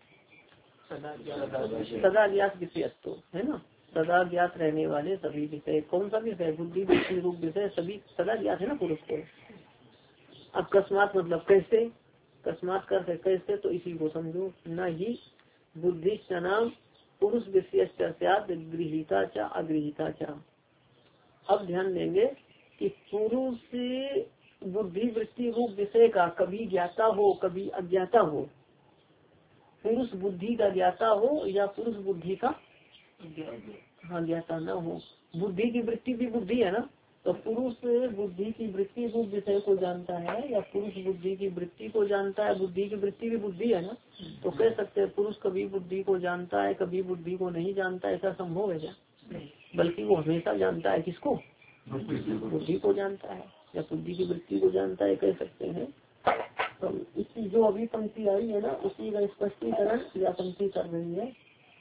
सदा ज्ञात विषयत्व है ना, सदा ज्ञात रहने वाले सभी विषय। कौन सा विषय? बुद्धि वृत्ति रूप विषय सभी सदा ज्ञात है ना पुरुष को। अब कस्मात मतलब कैसे? कस्मात करते कैसे, तो इसी को समझो। न ही बुद्धि नाम पुरुष विषय गृहीता चा अगृहीता चा। अब ध्यान देंगे कि पुरुष बुद्धि वृत्ति रूप विषय का कभी ज्ञाता हो कभी अज्ञाता हो, पुरुष बुद्धि का ज्ञाता हो या पुरुष बुद्धि का ज्ञाता न हो। बुद्धि की वृत्ति भी बुद्धि है ना, तो पुरुष बुद्धि की वृत्ति रूप विषय को जानता है या पुरुष बुद्धि की वृत्ति को जानता है। बुद्धि की वृत्ति भी बुद्धि है ना, तो कह सकते हैं पुरुष कभी बुद्धि को जानता है कभी बुद्धि को नहीं जानता। ऐसा संभव है क्या? बल्कि वो हमेशा जानता है। किसको? बुद्धि को जानता है या बुद्धि की वृत्ति को जानता है, कह सकते हैं। तो इसकी जो अभी पंक्ति आई है ना, उसी का स्पष्टीकरण या पंक्ति कर रही है।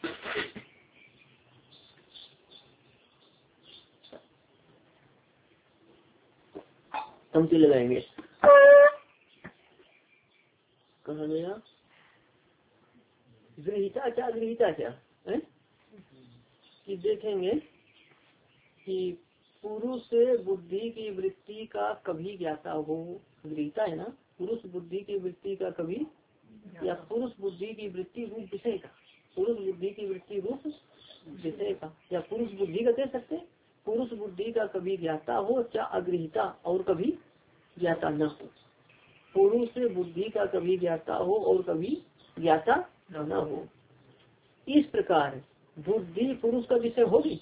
पंक्ति लगाएंगे, कहाँ गया? गृहीता क्या है कि देखेंगे कि पुरुष बुद्धि की वृत्ति का कभी ज्ञाता हो, गृहीता है ना, पुरुष बुद्धि की वृत्ति का कभी, या पुरुष बुद्धि की वृत्ति रूप विषय का, पुरुष बुद्धि की वृत्ति रूप विषय का, या पुरुष बुद्धि का कह सकते, पुरुष बुद्धि का कभी ज्ञाता हो या अगृहीता और कभी ज्ञाता न हो। पुरुष बुद्धि का कभी ज्ञाता हो और कभी ज्ञाता न हो। इस प्रकार बुद्धि पुरुष का विषय होगी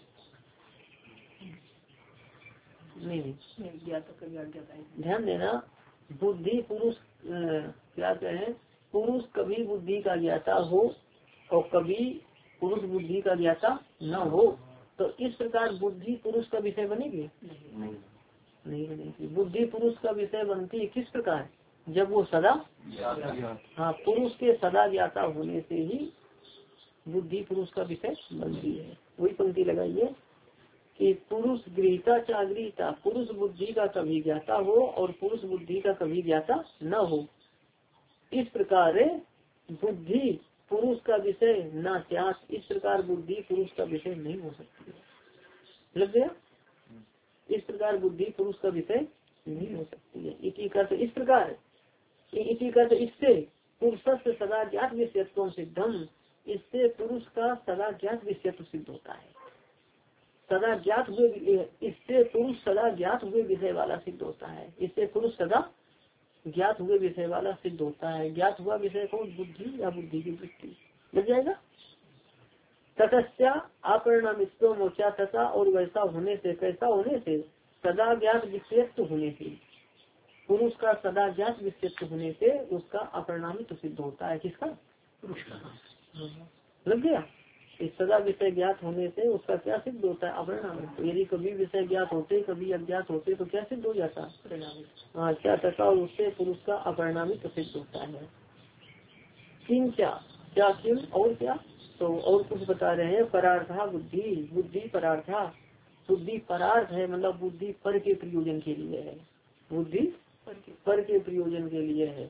नहीं, ध्यान देना। बुद्धि पुरुष क्या कहें, पुरुष कभी बुद्धि का ज्ञाता हो और कभी पुरुष बुद्धि का ज्ञाता न हो, तो इस प्रकार बुद्धि पुरुष का विषय बनेगी नहीं बनेगी। बुद्धि पुरुष का विषय बनती है किस प्रकार? जब वो सदा पुरुष के सदा ज्ञाता होने से ही बुद्धि पुरुष का विषय बनती है। वही पंक्ति लगाइए कि पुरुष गृहीता चा गृहीता, पुरुष बुद्धि का कभी ज्ञाता हो और पुरुष बुद्धि का कभी ज्ञाता न हो। इस प्रकार बुद्धि पुरुष का विषय न त्यास, इस प्रकार बुद्धि पुरुष का विषय नहीं हो सकती है। लग गया? इस प्रकार बुद्धि पुरुष का विषय नहीं हो सकती है। इसी का इस प्रकार, इसी का इससे पुरुष से सदा ज्ञात विषयत्व सिद्धम, इससे पुरुष का सदा ज्ञात विषयत्व सिद्ध होता है। सदा ज्ञात हुए, इससे पुरुष सदा ज्ञात हुए विषय वाला सिद्ध होता है। इससे पुरुष सदा ज्ञात हुए विषय वाला सिद्ध होता है। ज्ञात हुआ विषय को बुद्धि या बुद्धि की वृत्ति लग जाएगा। ततस्या अपरिणामित्व मोचा, तथा और वैसा होने से, कैसा होने से, सदा ज्ञात विषयत्व होने से, पुरुष का सदा ज्ञात विषयत्व होने से उसका अपरिणामित्व सिद्ध होता है। किसका? पुरुष का। लग गया? इस सदा विषय ज्ञात होने से उसका क्या सिद्ध होता है? अपरिणामित्व। यदि कभी विषय ज्ञात होते कभी अज्ञात होते तो क्या सिद्ध हो जाता? हाँ, क्या तथा और उससे पुरुष का अपरिणामित्व सिद्ध होता है। किम क्या किम और क्या, तो और कुछ बता रहे हैं। परार्था बुद्धि, बुद्धि परार्था, बुद्धि परार्थ है, मतलब बुद्धि पर के प्रयोजन के लिए है। बुद्धि पर के प्रयोजन के लिए है।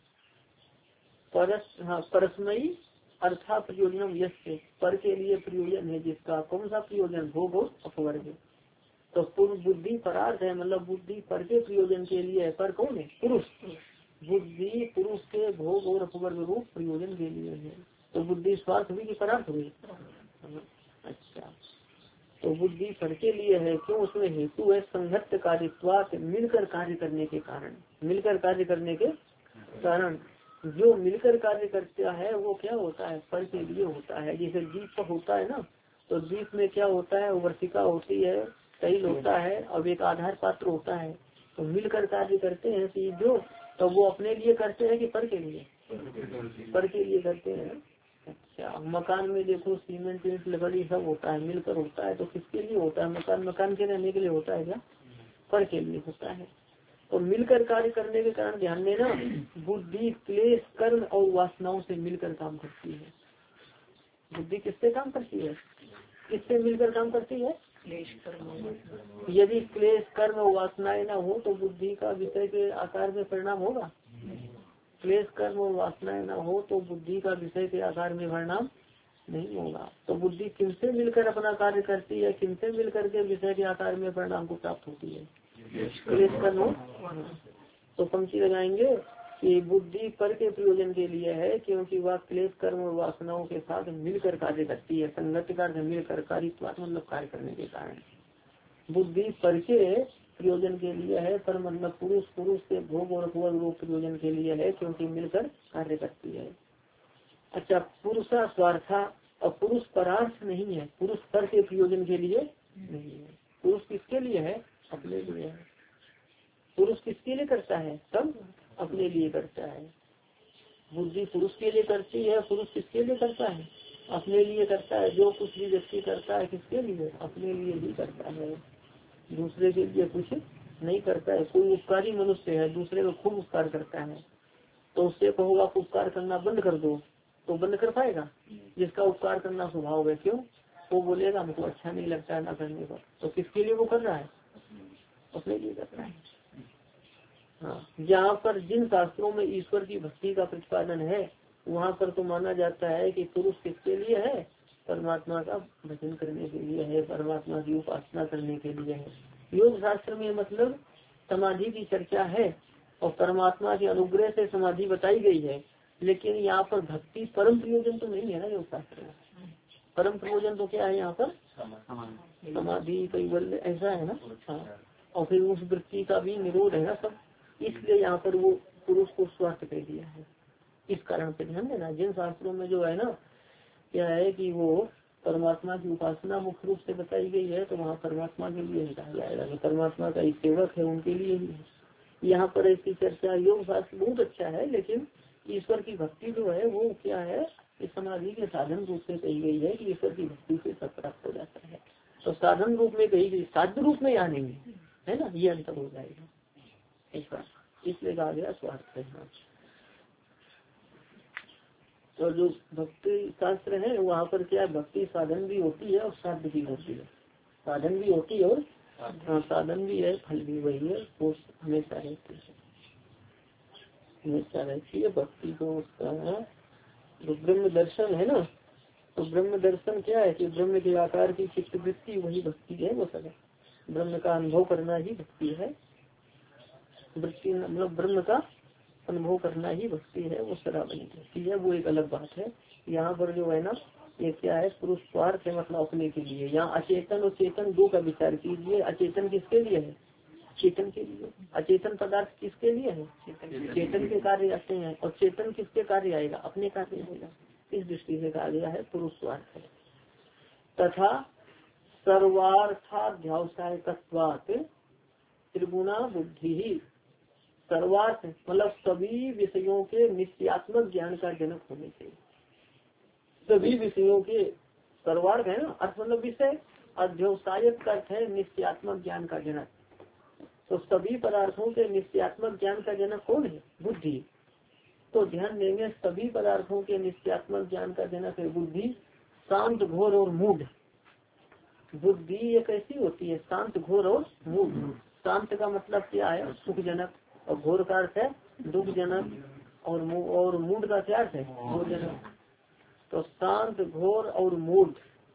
परस्मयी अर्था प्रयोजन यस्य, पर के लिए प्रयोजन है जिसका। कौन सा प्रयोजन? भोग और अपवर्ग। तो पूर्व बुद्धि परार्थ है, मतलब बुद्धि पर के प्रयोजन के लिए है। पर कौन है? पुरुष। बुद्धि पुरुष के भोग और अपवर्ग रूप प्रयोजन के लिए है। तो बुद्धि स्वार्थ हुई कि परार्थ हुई? अच्छा, तो बुद्धि पर के लिए है। क्यों? उसमें हेतु है संघट्ट कार्यत्वात्, मिलकर कार्य करने के कारण। मिलकर कार्य करने के कारण जो मिलकर कार्य करता है वो क्या होता है? पर के लिए होता है। जैसे दीप होता है ना, तो दीप में क्या होता है? वर्षिका होती है, तैल होता है, और एक आधार पात्र होता है। तो मिलकर कार्य करते हैं कि जो, तो वो अपने लिए करते हैं कि पर के लिए? पर के लिए करते हैं। अच्छा, मकान में देखो सीमेंट ईंट लकड़ी सब होता है, मिलकर होता है। तो किसके लिए होता है? मकान के रहने के लिए होता है क्या? पर के लिए होता है। तो मिलकर कार्य करने के कारण ध्यान देना, बुद्धि क्लेश कर्म और वासनाओं से मिलकर काम करती है। बुद्धि किससे काम करती है? किससे मिलकर काम करती है? क्लेश कर्म। यदि क्लेश कर्म और वासनाएं न हो तो बुद्धि का विषय के आकार में परिणाम होगा? क्लेश कर्म और वासनाएं न हो तो बुद्धि का विषय के आकार में परिणाम नहीं होगा। तो बुद्धि किनसे मिलकर अपना कार्य करती है? किनसे मिलकर के विषय के आकार में परिणाम को प्राप्त होती है? क्लेश कर्म। तो पंक्ति लगाएंगे कि बुद्धि पर के प्रयोजन के लिए है, क्योंकि वह क्लेश कर्म और वासनाओं के साथ मिलकर कार्य करती है। संगत कार्य मिलकर कार्य, मतलब कार्य करने के कारण बुद्धि पर के प्रयोजन के लिए है। पर मतलब पुरुष के भोग और अपवर्ग रूप प्रयोजन के लिए है, क्योंकि मिलकर कार्य करती है। अच्छा, पुरुषा स्वार्था, और पुरुष परार्थ नहीं है, पुरुष पर के प्रयोजन के लिए नहीं है। पुरुष किसके लिए है? अपने लिए है। पुरुष किसके लिए करता है? सब अपने लिए करता है। बुद्धि पुरुष के लिए करती है, पुरुष किसके लिए करता है? अपने लिए करता है। जो कुछ भी व्यक्ति करता है किसके लिए? अपने लिए ही करता है, दूसरे के लिए कुछ नहीं करता है। कोई उपकारी मनुष्य है, दूसरे को खूब उपकार करता है, तो उससे कहोगे आप उपकार करना बंद कर दो, तो बंद कर पाएगा? जिसका उपकार करना स्वभाव है, क्यों? वो बोलेगा हमको अच्छा नहीं लगता है ना करने पर। तो किसके लिए वो कर रहा है? अपने लिए कर रहा है। हाँ, जहाँ पर जिन शास्त्रों में ईश्वर की भक्ति का प्रतिपादन है वहाँ पर तो माना जाता है कि पुरुष किसके लिए है? परमात्मा का भजन करने के लिए है, परमात्मा की उपासना करने के लिए है। योग शास्त्र में मतलब समाधि की चर्चा है और परमात्मा के अनुग्रह से समाधि बताई गई है, लेकिन यहाँ पर भक्ति परम प्रयोजन तो नहीं है ना योग शास्त्र में। परम प्रयोजन तो क्या है यहाँ पर? समाधि कैवल्य, ऐसा है ना। हाँ, और फिर उस वृत्ति का भी निरोध है ना सब, इसलिए यहाँ पर वो पुरुष को स्वार्थ कह दिया है। इस कारण से ध्यान देना, जिन शास्त्रों में जो है ना क्या है कि वो परमात्मा की उपासना मुख्य रूप से बताई गई है, तो वहाँ परमात्मा के लिए ही कहा जाएगा कि परमात्मा का एक सेवक है उनके लिए ही है। यहाँ पर ऐसी चर्चा, योग शास्त्र बहुत अच्छा है, लेकिन ईश्वर की भक्ति जो है वो क्या है, इस समाधि के साधन रूप से कही गई है कि ईश्वर की भक्ति से सब प्राप्त हो जाता है। तो साधन रूप में कही गई, साध्य रूप में यहाँ नहीं है ना, ये अंतर हो जाएगा ऐसा, इसलिए कहा गया स्वार्थ है। तो जो भक्ति शास्त्र है वहाँ पर क्या भक्ति साधन भी होती है और साध्य भी होती है। साधन भी होती है और साधन भी है, फल भी वही है, वो हमेशा रहती है, हमेशा रहती है भक्ति को उसका जो ब्रह्म दर्शन है ना, तो ब्रह्म दर्शन क्या है कि ब्रह्म के आकार की चित्त वृत्ति वही भक्ति है। वो सदा ब्रह्म का अनुभव करना ही भक्ति है। वृत्ति मतलब ब्रह्म का अनुभव करना ही भक्ति है, वो सदा बनी रहती है। वो एक अलग बात है। यहाँ पर जो है ना, ये क्या है, पुरुष स्वार्थ है, मतलब अपने के लिए। यहाँ अचेतन और चेतन दो का विचार कीजिए। अचेतन किसके लिए है? चेतन के लिए। अचेतन पदार्थ किसके लिए है? चेतन के कार्य आते हैं। और चेतन किसके कार्य आएगा? अपने कार्य आएगा। इस दृष्टि से कहा गया है पुरुष स्वार्थ है। तथा सर्वार्थाध्यावसायकत्वात् त्रिगुणा बुद्धि ही। सर्वार्थ मतलब सभी विषयों के निश्चयात्मक ज्ञान का जनक होने से। सभी विषयों के सर्वार्थ है ना, अर्थ मतलब विषय। अध्यवसायक का अर्थ है निश्चयात्मक ज्ञान का जनक। तो सभी पदार्थों के निश्चयात्मक ज्ञान का जनक कौन है? बुद्धि। तो ध्यान देंगे, सभी पदार्थों के निश्चयात्मक ज्ञान का जनक है बुद्धि। शांत, घोर और मूढ़। बुद्धि ये कैसी होती है? शांत, घोर और मूढ़। शांत का मतलब क्या है? सुखजनक। और घोर का अर्थ है दुखजनक। और मूढ़ का क्या अर्थ है? घोरजनक। तो शांत, घोर और मूढ़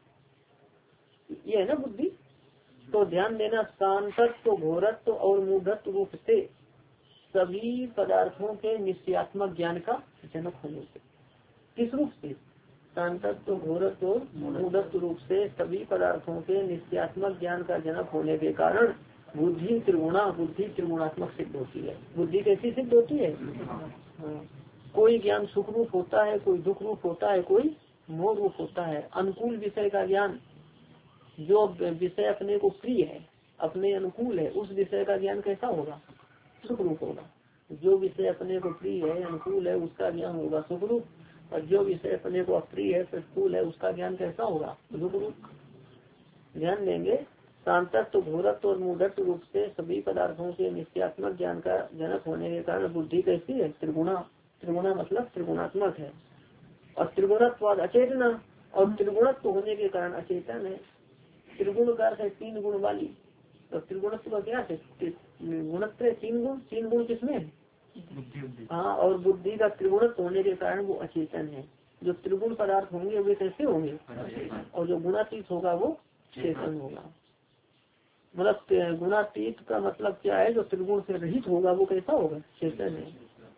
ये है ना बुद्धि। तो ध्यान देना, शांतत्व, घोरत्व और मूढ़त्व रूप से सभी पदार्थों के निश्चयात्मक ज्ञान का जनक होने से। किस रूप से? शांतत्व, घोरत्व और मूढ़त्व रूप से सभी पदार्थों के निश्चयात्मक ज्ञान का जनक होने के कारण बुद्धि त्रिगुणा, बुद्धि त्रिगुणात्मक सिद्ध होती है। बुद्धि कैसी सिद्ध होती है? हाँ। कोई ज्ञान सुख रूप होता है, कोई दुख रूप होता है, कोई मोह रूप होता है। अनुकूल विषय का ज्ञान, जो विषय अपने को प्रिय है, अपने अनुकूल है, उस विषय का ज्ञान कैसा होगा? सुख रूप होगा। जो विषय अपने को प्रिय है, अनुकूल है, उसका ज्ञान होगा सुख रूप। और जो विषय अपने को अप्रिय है, प्रतिकूल है, उसका ज्ञान कैसा होगा? दुख रूप। ध्यान देंगे, शांतत्व, घोरत्व और मूढ़त्व रूप से सभी पदार्थों के निश्चयात्मक ज्ञान का जनक होने के कारण बुद्धि कैसी है? त्रिगुणा। त्रिगुणा मतलब त्रिगुणात्मक है। और त्रिगुणत्वाद अचेतना, और त्रिगुणत्व होने के कारण अचेतन है। त्रिगुण का अर्थ है तीन गुण वाली। तो त्रिगुणत्व का क्या है? गुणत्र तीन गुण। तीन गुण किसमें? हाँ। और बुद्धि का त्रिगुणत्व होने के कारण वो अचेतन है। जो त्रिगुण पदार्थ होंगे वे कैसे होंगे? और जो गुणातीत होगा वो चेतन होगा। मतलब गुणातीत का मतलब क्या है? जो त्रिगुण से रहित होगा वो कैसा होगा? चेतन है।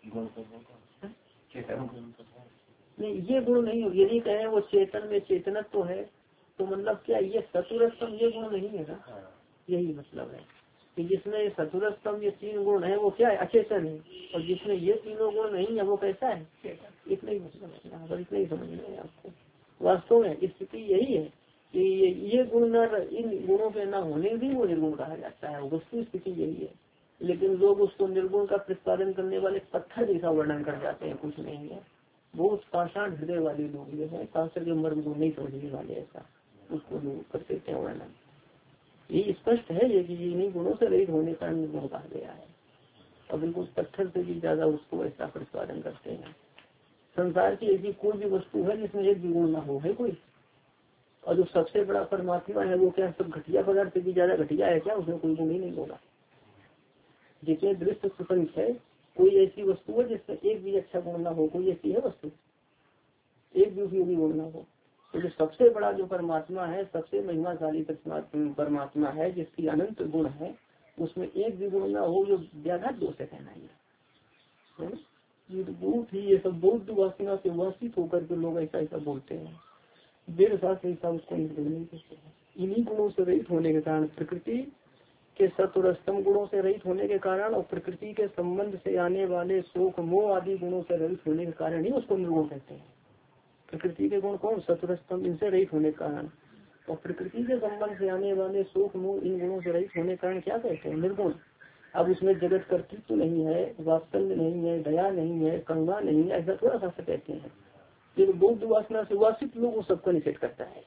नहीं, ये गुण नहीं। यदि कहें वो चेतन में चेतनत्व तो है, तो मतलब क्या ये चतुरस्तम ये गुण नहीं है ना? यही मतलब है कि जिसमें चतुरस्तम ये तीन गुण है वो क्या है? अचेतन है। और जिसमें ये तीनों गुण नहीं है वो कैसा है? इतना ही मतलब है। यहाँ पर इतना ही समझना है आपको। वास्तव में स्थिति यही है कि ये गुण न, इन गुणों के न होने भी वो निर्गुण कहा जाता है। वस्तु स्थिति यही है। लेकिन लोग उसको निर्गुण का प्रतिपादन करने वाले पत्थर जैसा वर्णन कर जाते हैं। कुछ नहीं है। बहुत पाषाण हृदय वाले लोग जो है, शास्त्र के मर्म को नहीं समझने वाले, ऐसा उसको लोग कर देते हैं वर्णन। ये स्पष्ट है ये कि इन्हीं गुणों से रहित होने का निर्गुण कहा गया है। और बिल्कुल पत्थर से भी ज्यादा उसको ऐसा प्रतिपादन करते हैं। संसार की ऐसी कोई भी वस्तु है जिसमें एक भी गुण न हो, है कोई? और जो सबसे बड़ा परमात्मा है वो क्या सब घटिया पदार्थ से भी ज्यादा घटिया है क्या? उसमें कोई गुण ही नहीं होगा। जितने दृष्ट सुसंग है, कोई ऐसी वस्तु है जिसमें एक भी अच्छा गुण ना हो? कोई ऐसी है वस्तु? एक भी उपयोगी गुण ना हो? तो जो सबसे बड़ा जो परमात्मा है, सबसे महिमाशाली परमात्मा है, जिसकी अनंत गुण है, उसमें एक भी गुण ना हो जो व्याघात दोष है कहना है। ये तो बहुत ही, ये सब बौद्ध वासना से वासित होकर के लोग ऐसा ऐसा बोलते हैं। देर साथ ऐसा उसको नहीं कहते हैं। इन्हीं गुणों से रहित होने के कारण, प्रकृति के सत्व और स्तंभ गुणों से रहित होने के कारण और प्रकृति के संबंध से आने वाले शोक मोह आदि गुणों से रहित होने के कारण ही उसको निर्गुण कहते हैं। प्रकृति के गुण कौन? सत्व स्तंभ, इनसे रहित होने के कारण। और प्रकृति के संबंध से आने वाले शोक मोह इन गुणों से रहित होने के कारण क्या कहते हैं? निर्गुण। अब उसमें जगत कर्तृत्व नहीं है, वात्सल्य नहीं है, दया नहीं है, करुणा नहीं है, ऐसा थोड़ा सा कहते हैं। लेकिन बौद्ध वासना से वासित लोग वो सबका निषेध करता है।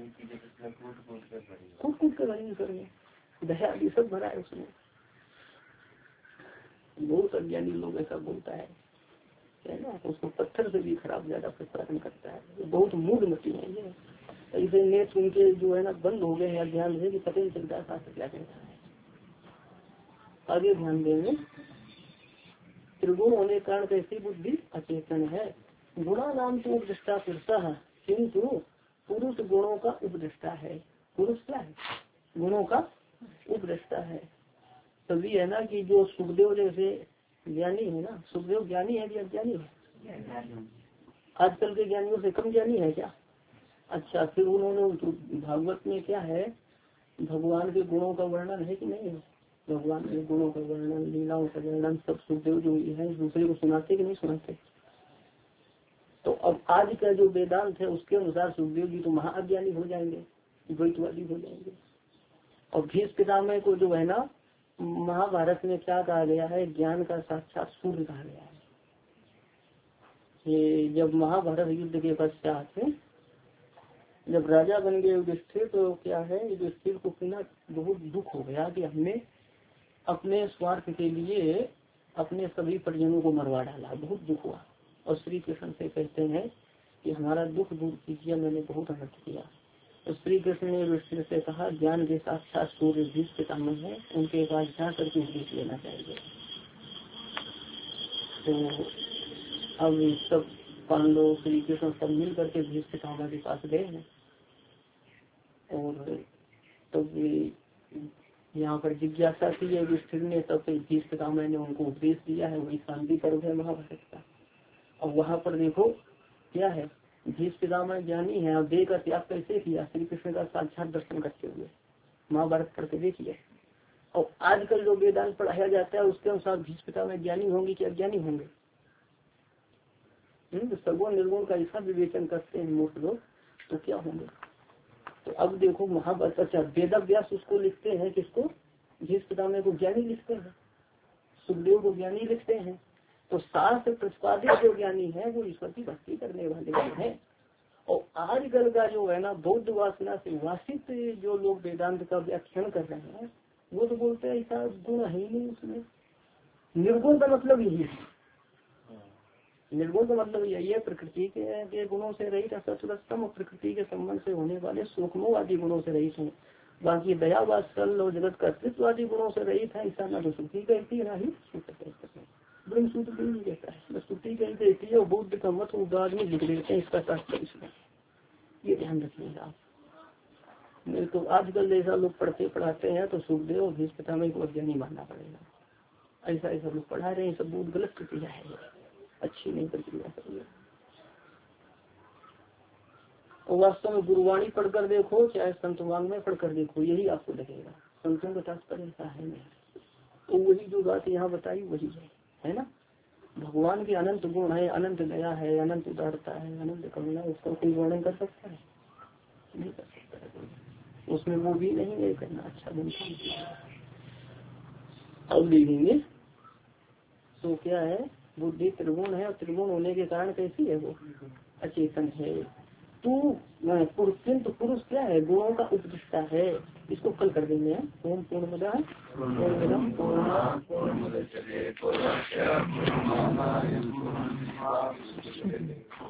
कूट कूट कर भरी करेंगे, दया ये सब भरा है उसमें। बहुत अज्ञानी लोग ऐसा बोलता है ना, उसको पत्थर से भी खराब ज्यादा प्रतिपादन करता है। बहुत मूड मती है ये। ऐसे नेट उनके जो है ना बंद हो गए हैं अज्ञान से कि पता ही चलता है शास्त्र क्या कहता है। आगे ध्यान देंगे, त्रिगुण होने के कारण कैसी बुद्धि? अचेतन है। गुणा नाम तो उपदिष्टा पुरुष, किंतु पुरुष गुणों का उपदिष्टा है। पुरुष क्या है? गुणों का उपदिष्टा है। तभी है ना कि जो सुखदेव जैसे ज्ञानी है ना, सुखदेव ज्ञानी है कि अज्ञानी है? आजकल के ज्ञानियों से कम ज्ञानी है क्या? अच्छा, फिर उन्होंने भागवत में क्या है, भगवान के गुणों का वर्णन है कि नहीं है? भगवान के गुणों का वर्णन, लीलाओं का वर्णन सब सुखदेव जो है दूसरे को सुनाते कि नहीं सुनाते? तो अब आज का जो वेदांत है उसके अनुसार सुखदेव जी तो महाअज्ञानी हो जाएंगे, द्वैतवादी हो जाएंगे। और भीष्म पितामह को जो है ना, महाभारत में क्या कहा गया है, ज्ञान का साक्षात सूर्य कहा गया है। ये जब महाभारत युद्ध के पश्चात जब राजा बन गए युधिष्ठिर, तो क्या है, युधिष्ठिर को बिना बहुत दुख हो गया कि हमने अपने स्वार्थ के लिए अपने सभी परिजनों को मरवा डाला, बहुत दुख हुआ। और श्री कृष्ण से कहते हैं कि हमारा दुख दूर कीजिए, मैंने बहुत अनर्थ किया। तो श्री कृष्ण ने युधिष्ठिर से कहा, ज्ञान के साक्षात सूर्य भीष्म पितामह है, उनके पास जा करके उपदेश लेना चाहिए। तो अब सब पांडव श्री कृष्ण सब मिल करके भीष्म पितामह के पास गए हैं। और तब यहाँ पर जिज्ञासा की है युधिष्ठिर ने, तब भीष्म पितामह ने उनको उपदेश दिया है। वही शांति पर्व है महाभारत का। और वहाँ पर देखो क्या है, भीष्म पितामह ज्ञानी है, अब देह का त्याग कैसे किया, श्री कृष्ण का साक्षात दर्शन करते हुए। महाभारत पढ़ के देखिए। और आजकल जो वेदांत पढ़ाया जाता है उसके अनुसार भीष्म पितामह ज्ञानी होंगे कि अज्ञानी होंगे? सगुण निर्गुण का ऐसा विवेचन करते हैं मूर्ख लोग, तो क्या होंगे? तो अब देखो महाभारत, अच्छा वेद व्यास उसको लिखते हैं, किसको? भीष्म पितामह को ज्ञानी लिखते हैं, सुखदेव को ज्ञानी लिखते हैं। तो शास्त्र प्रतिपादित जो ज्ञानी है वो ईश्वर की भक्ति करने वाले हैं। और आजकल का जो है ना बौद्ध वासना से वासित जो लोग वेदांत का व्याख्यान कर रहे हैं, वो तो बोलते हैं ऐसा गुण है ही नहीं उसमें। निर्गुण का मतलब यही है, निर्गुण का मतलब यही है, प्रकृति के गुणों से रहित असतम और प्रकृति के संबंध से होने वाले सूक्ष्म आदि गुणों से रहित है। बाकी दया वात्सल्य और जगत कर्तृत्व आदि गुणों से रहित है। ऐसा न तो श्रुति कहती है, ना ही सूत्र कहते हैं। ब्रह्म सूत्र भी नहीं कहता है, बस श्रुति कहती है। बुद्ध का मत उदार में लिख देते हैं इसका तात्पर्य इसमें, ये ध्यान रखिएगा आप। नहीं तो आजकल जैसा लोग पढ़ते पढ़ाते हैं तो सुखदेव और भीष्म पितामह को अज्ञानी मानना पड़ेगा। ऐसा ऐसा लोग पढ़ा रहे हैं, सब बहुत गलत प्रक्रिया है, अच्छी नहीं प्रक्रिया करिए। और वास्तव में गुरुवाणी पढ़कर देखो चाहे संत वांग में पढ़कर देखो, यही आपको लगेगा। संतों का तात्पर्य ऐसा है नहीं, तो वही जो बात यहाँ बताई वही है ना। भगवान के अनंत गुण है, अनंत दया है, अनंत उदारता है, अनंत करुणा, उसका कोई वर्णन कर सकता है? नहीं कर सकता है। उसमें वो भी नहीं है करना अच्छा बनता। अब देखेंगे तो क्या है, बुद्धि त्रिगुण है और त्रिगुण होने के कारण कैसी है, वो अचेतन है। किंतु पुरुष क्या है, गुणों का उपदिष्टा है। इसको कल कर देंगे। ओम पूर्णमदः पूर्णमिदं पूर्णात् पूर्णमुदच्यते पूर्णस्य पूर्णमादाय पूर्णमेवावशिष्यते।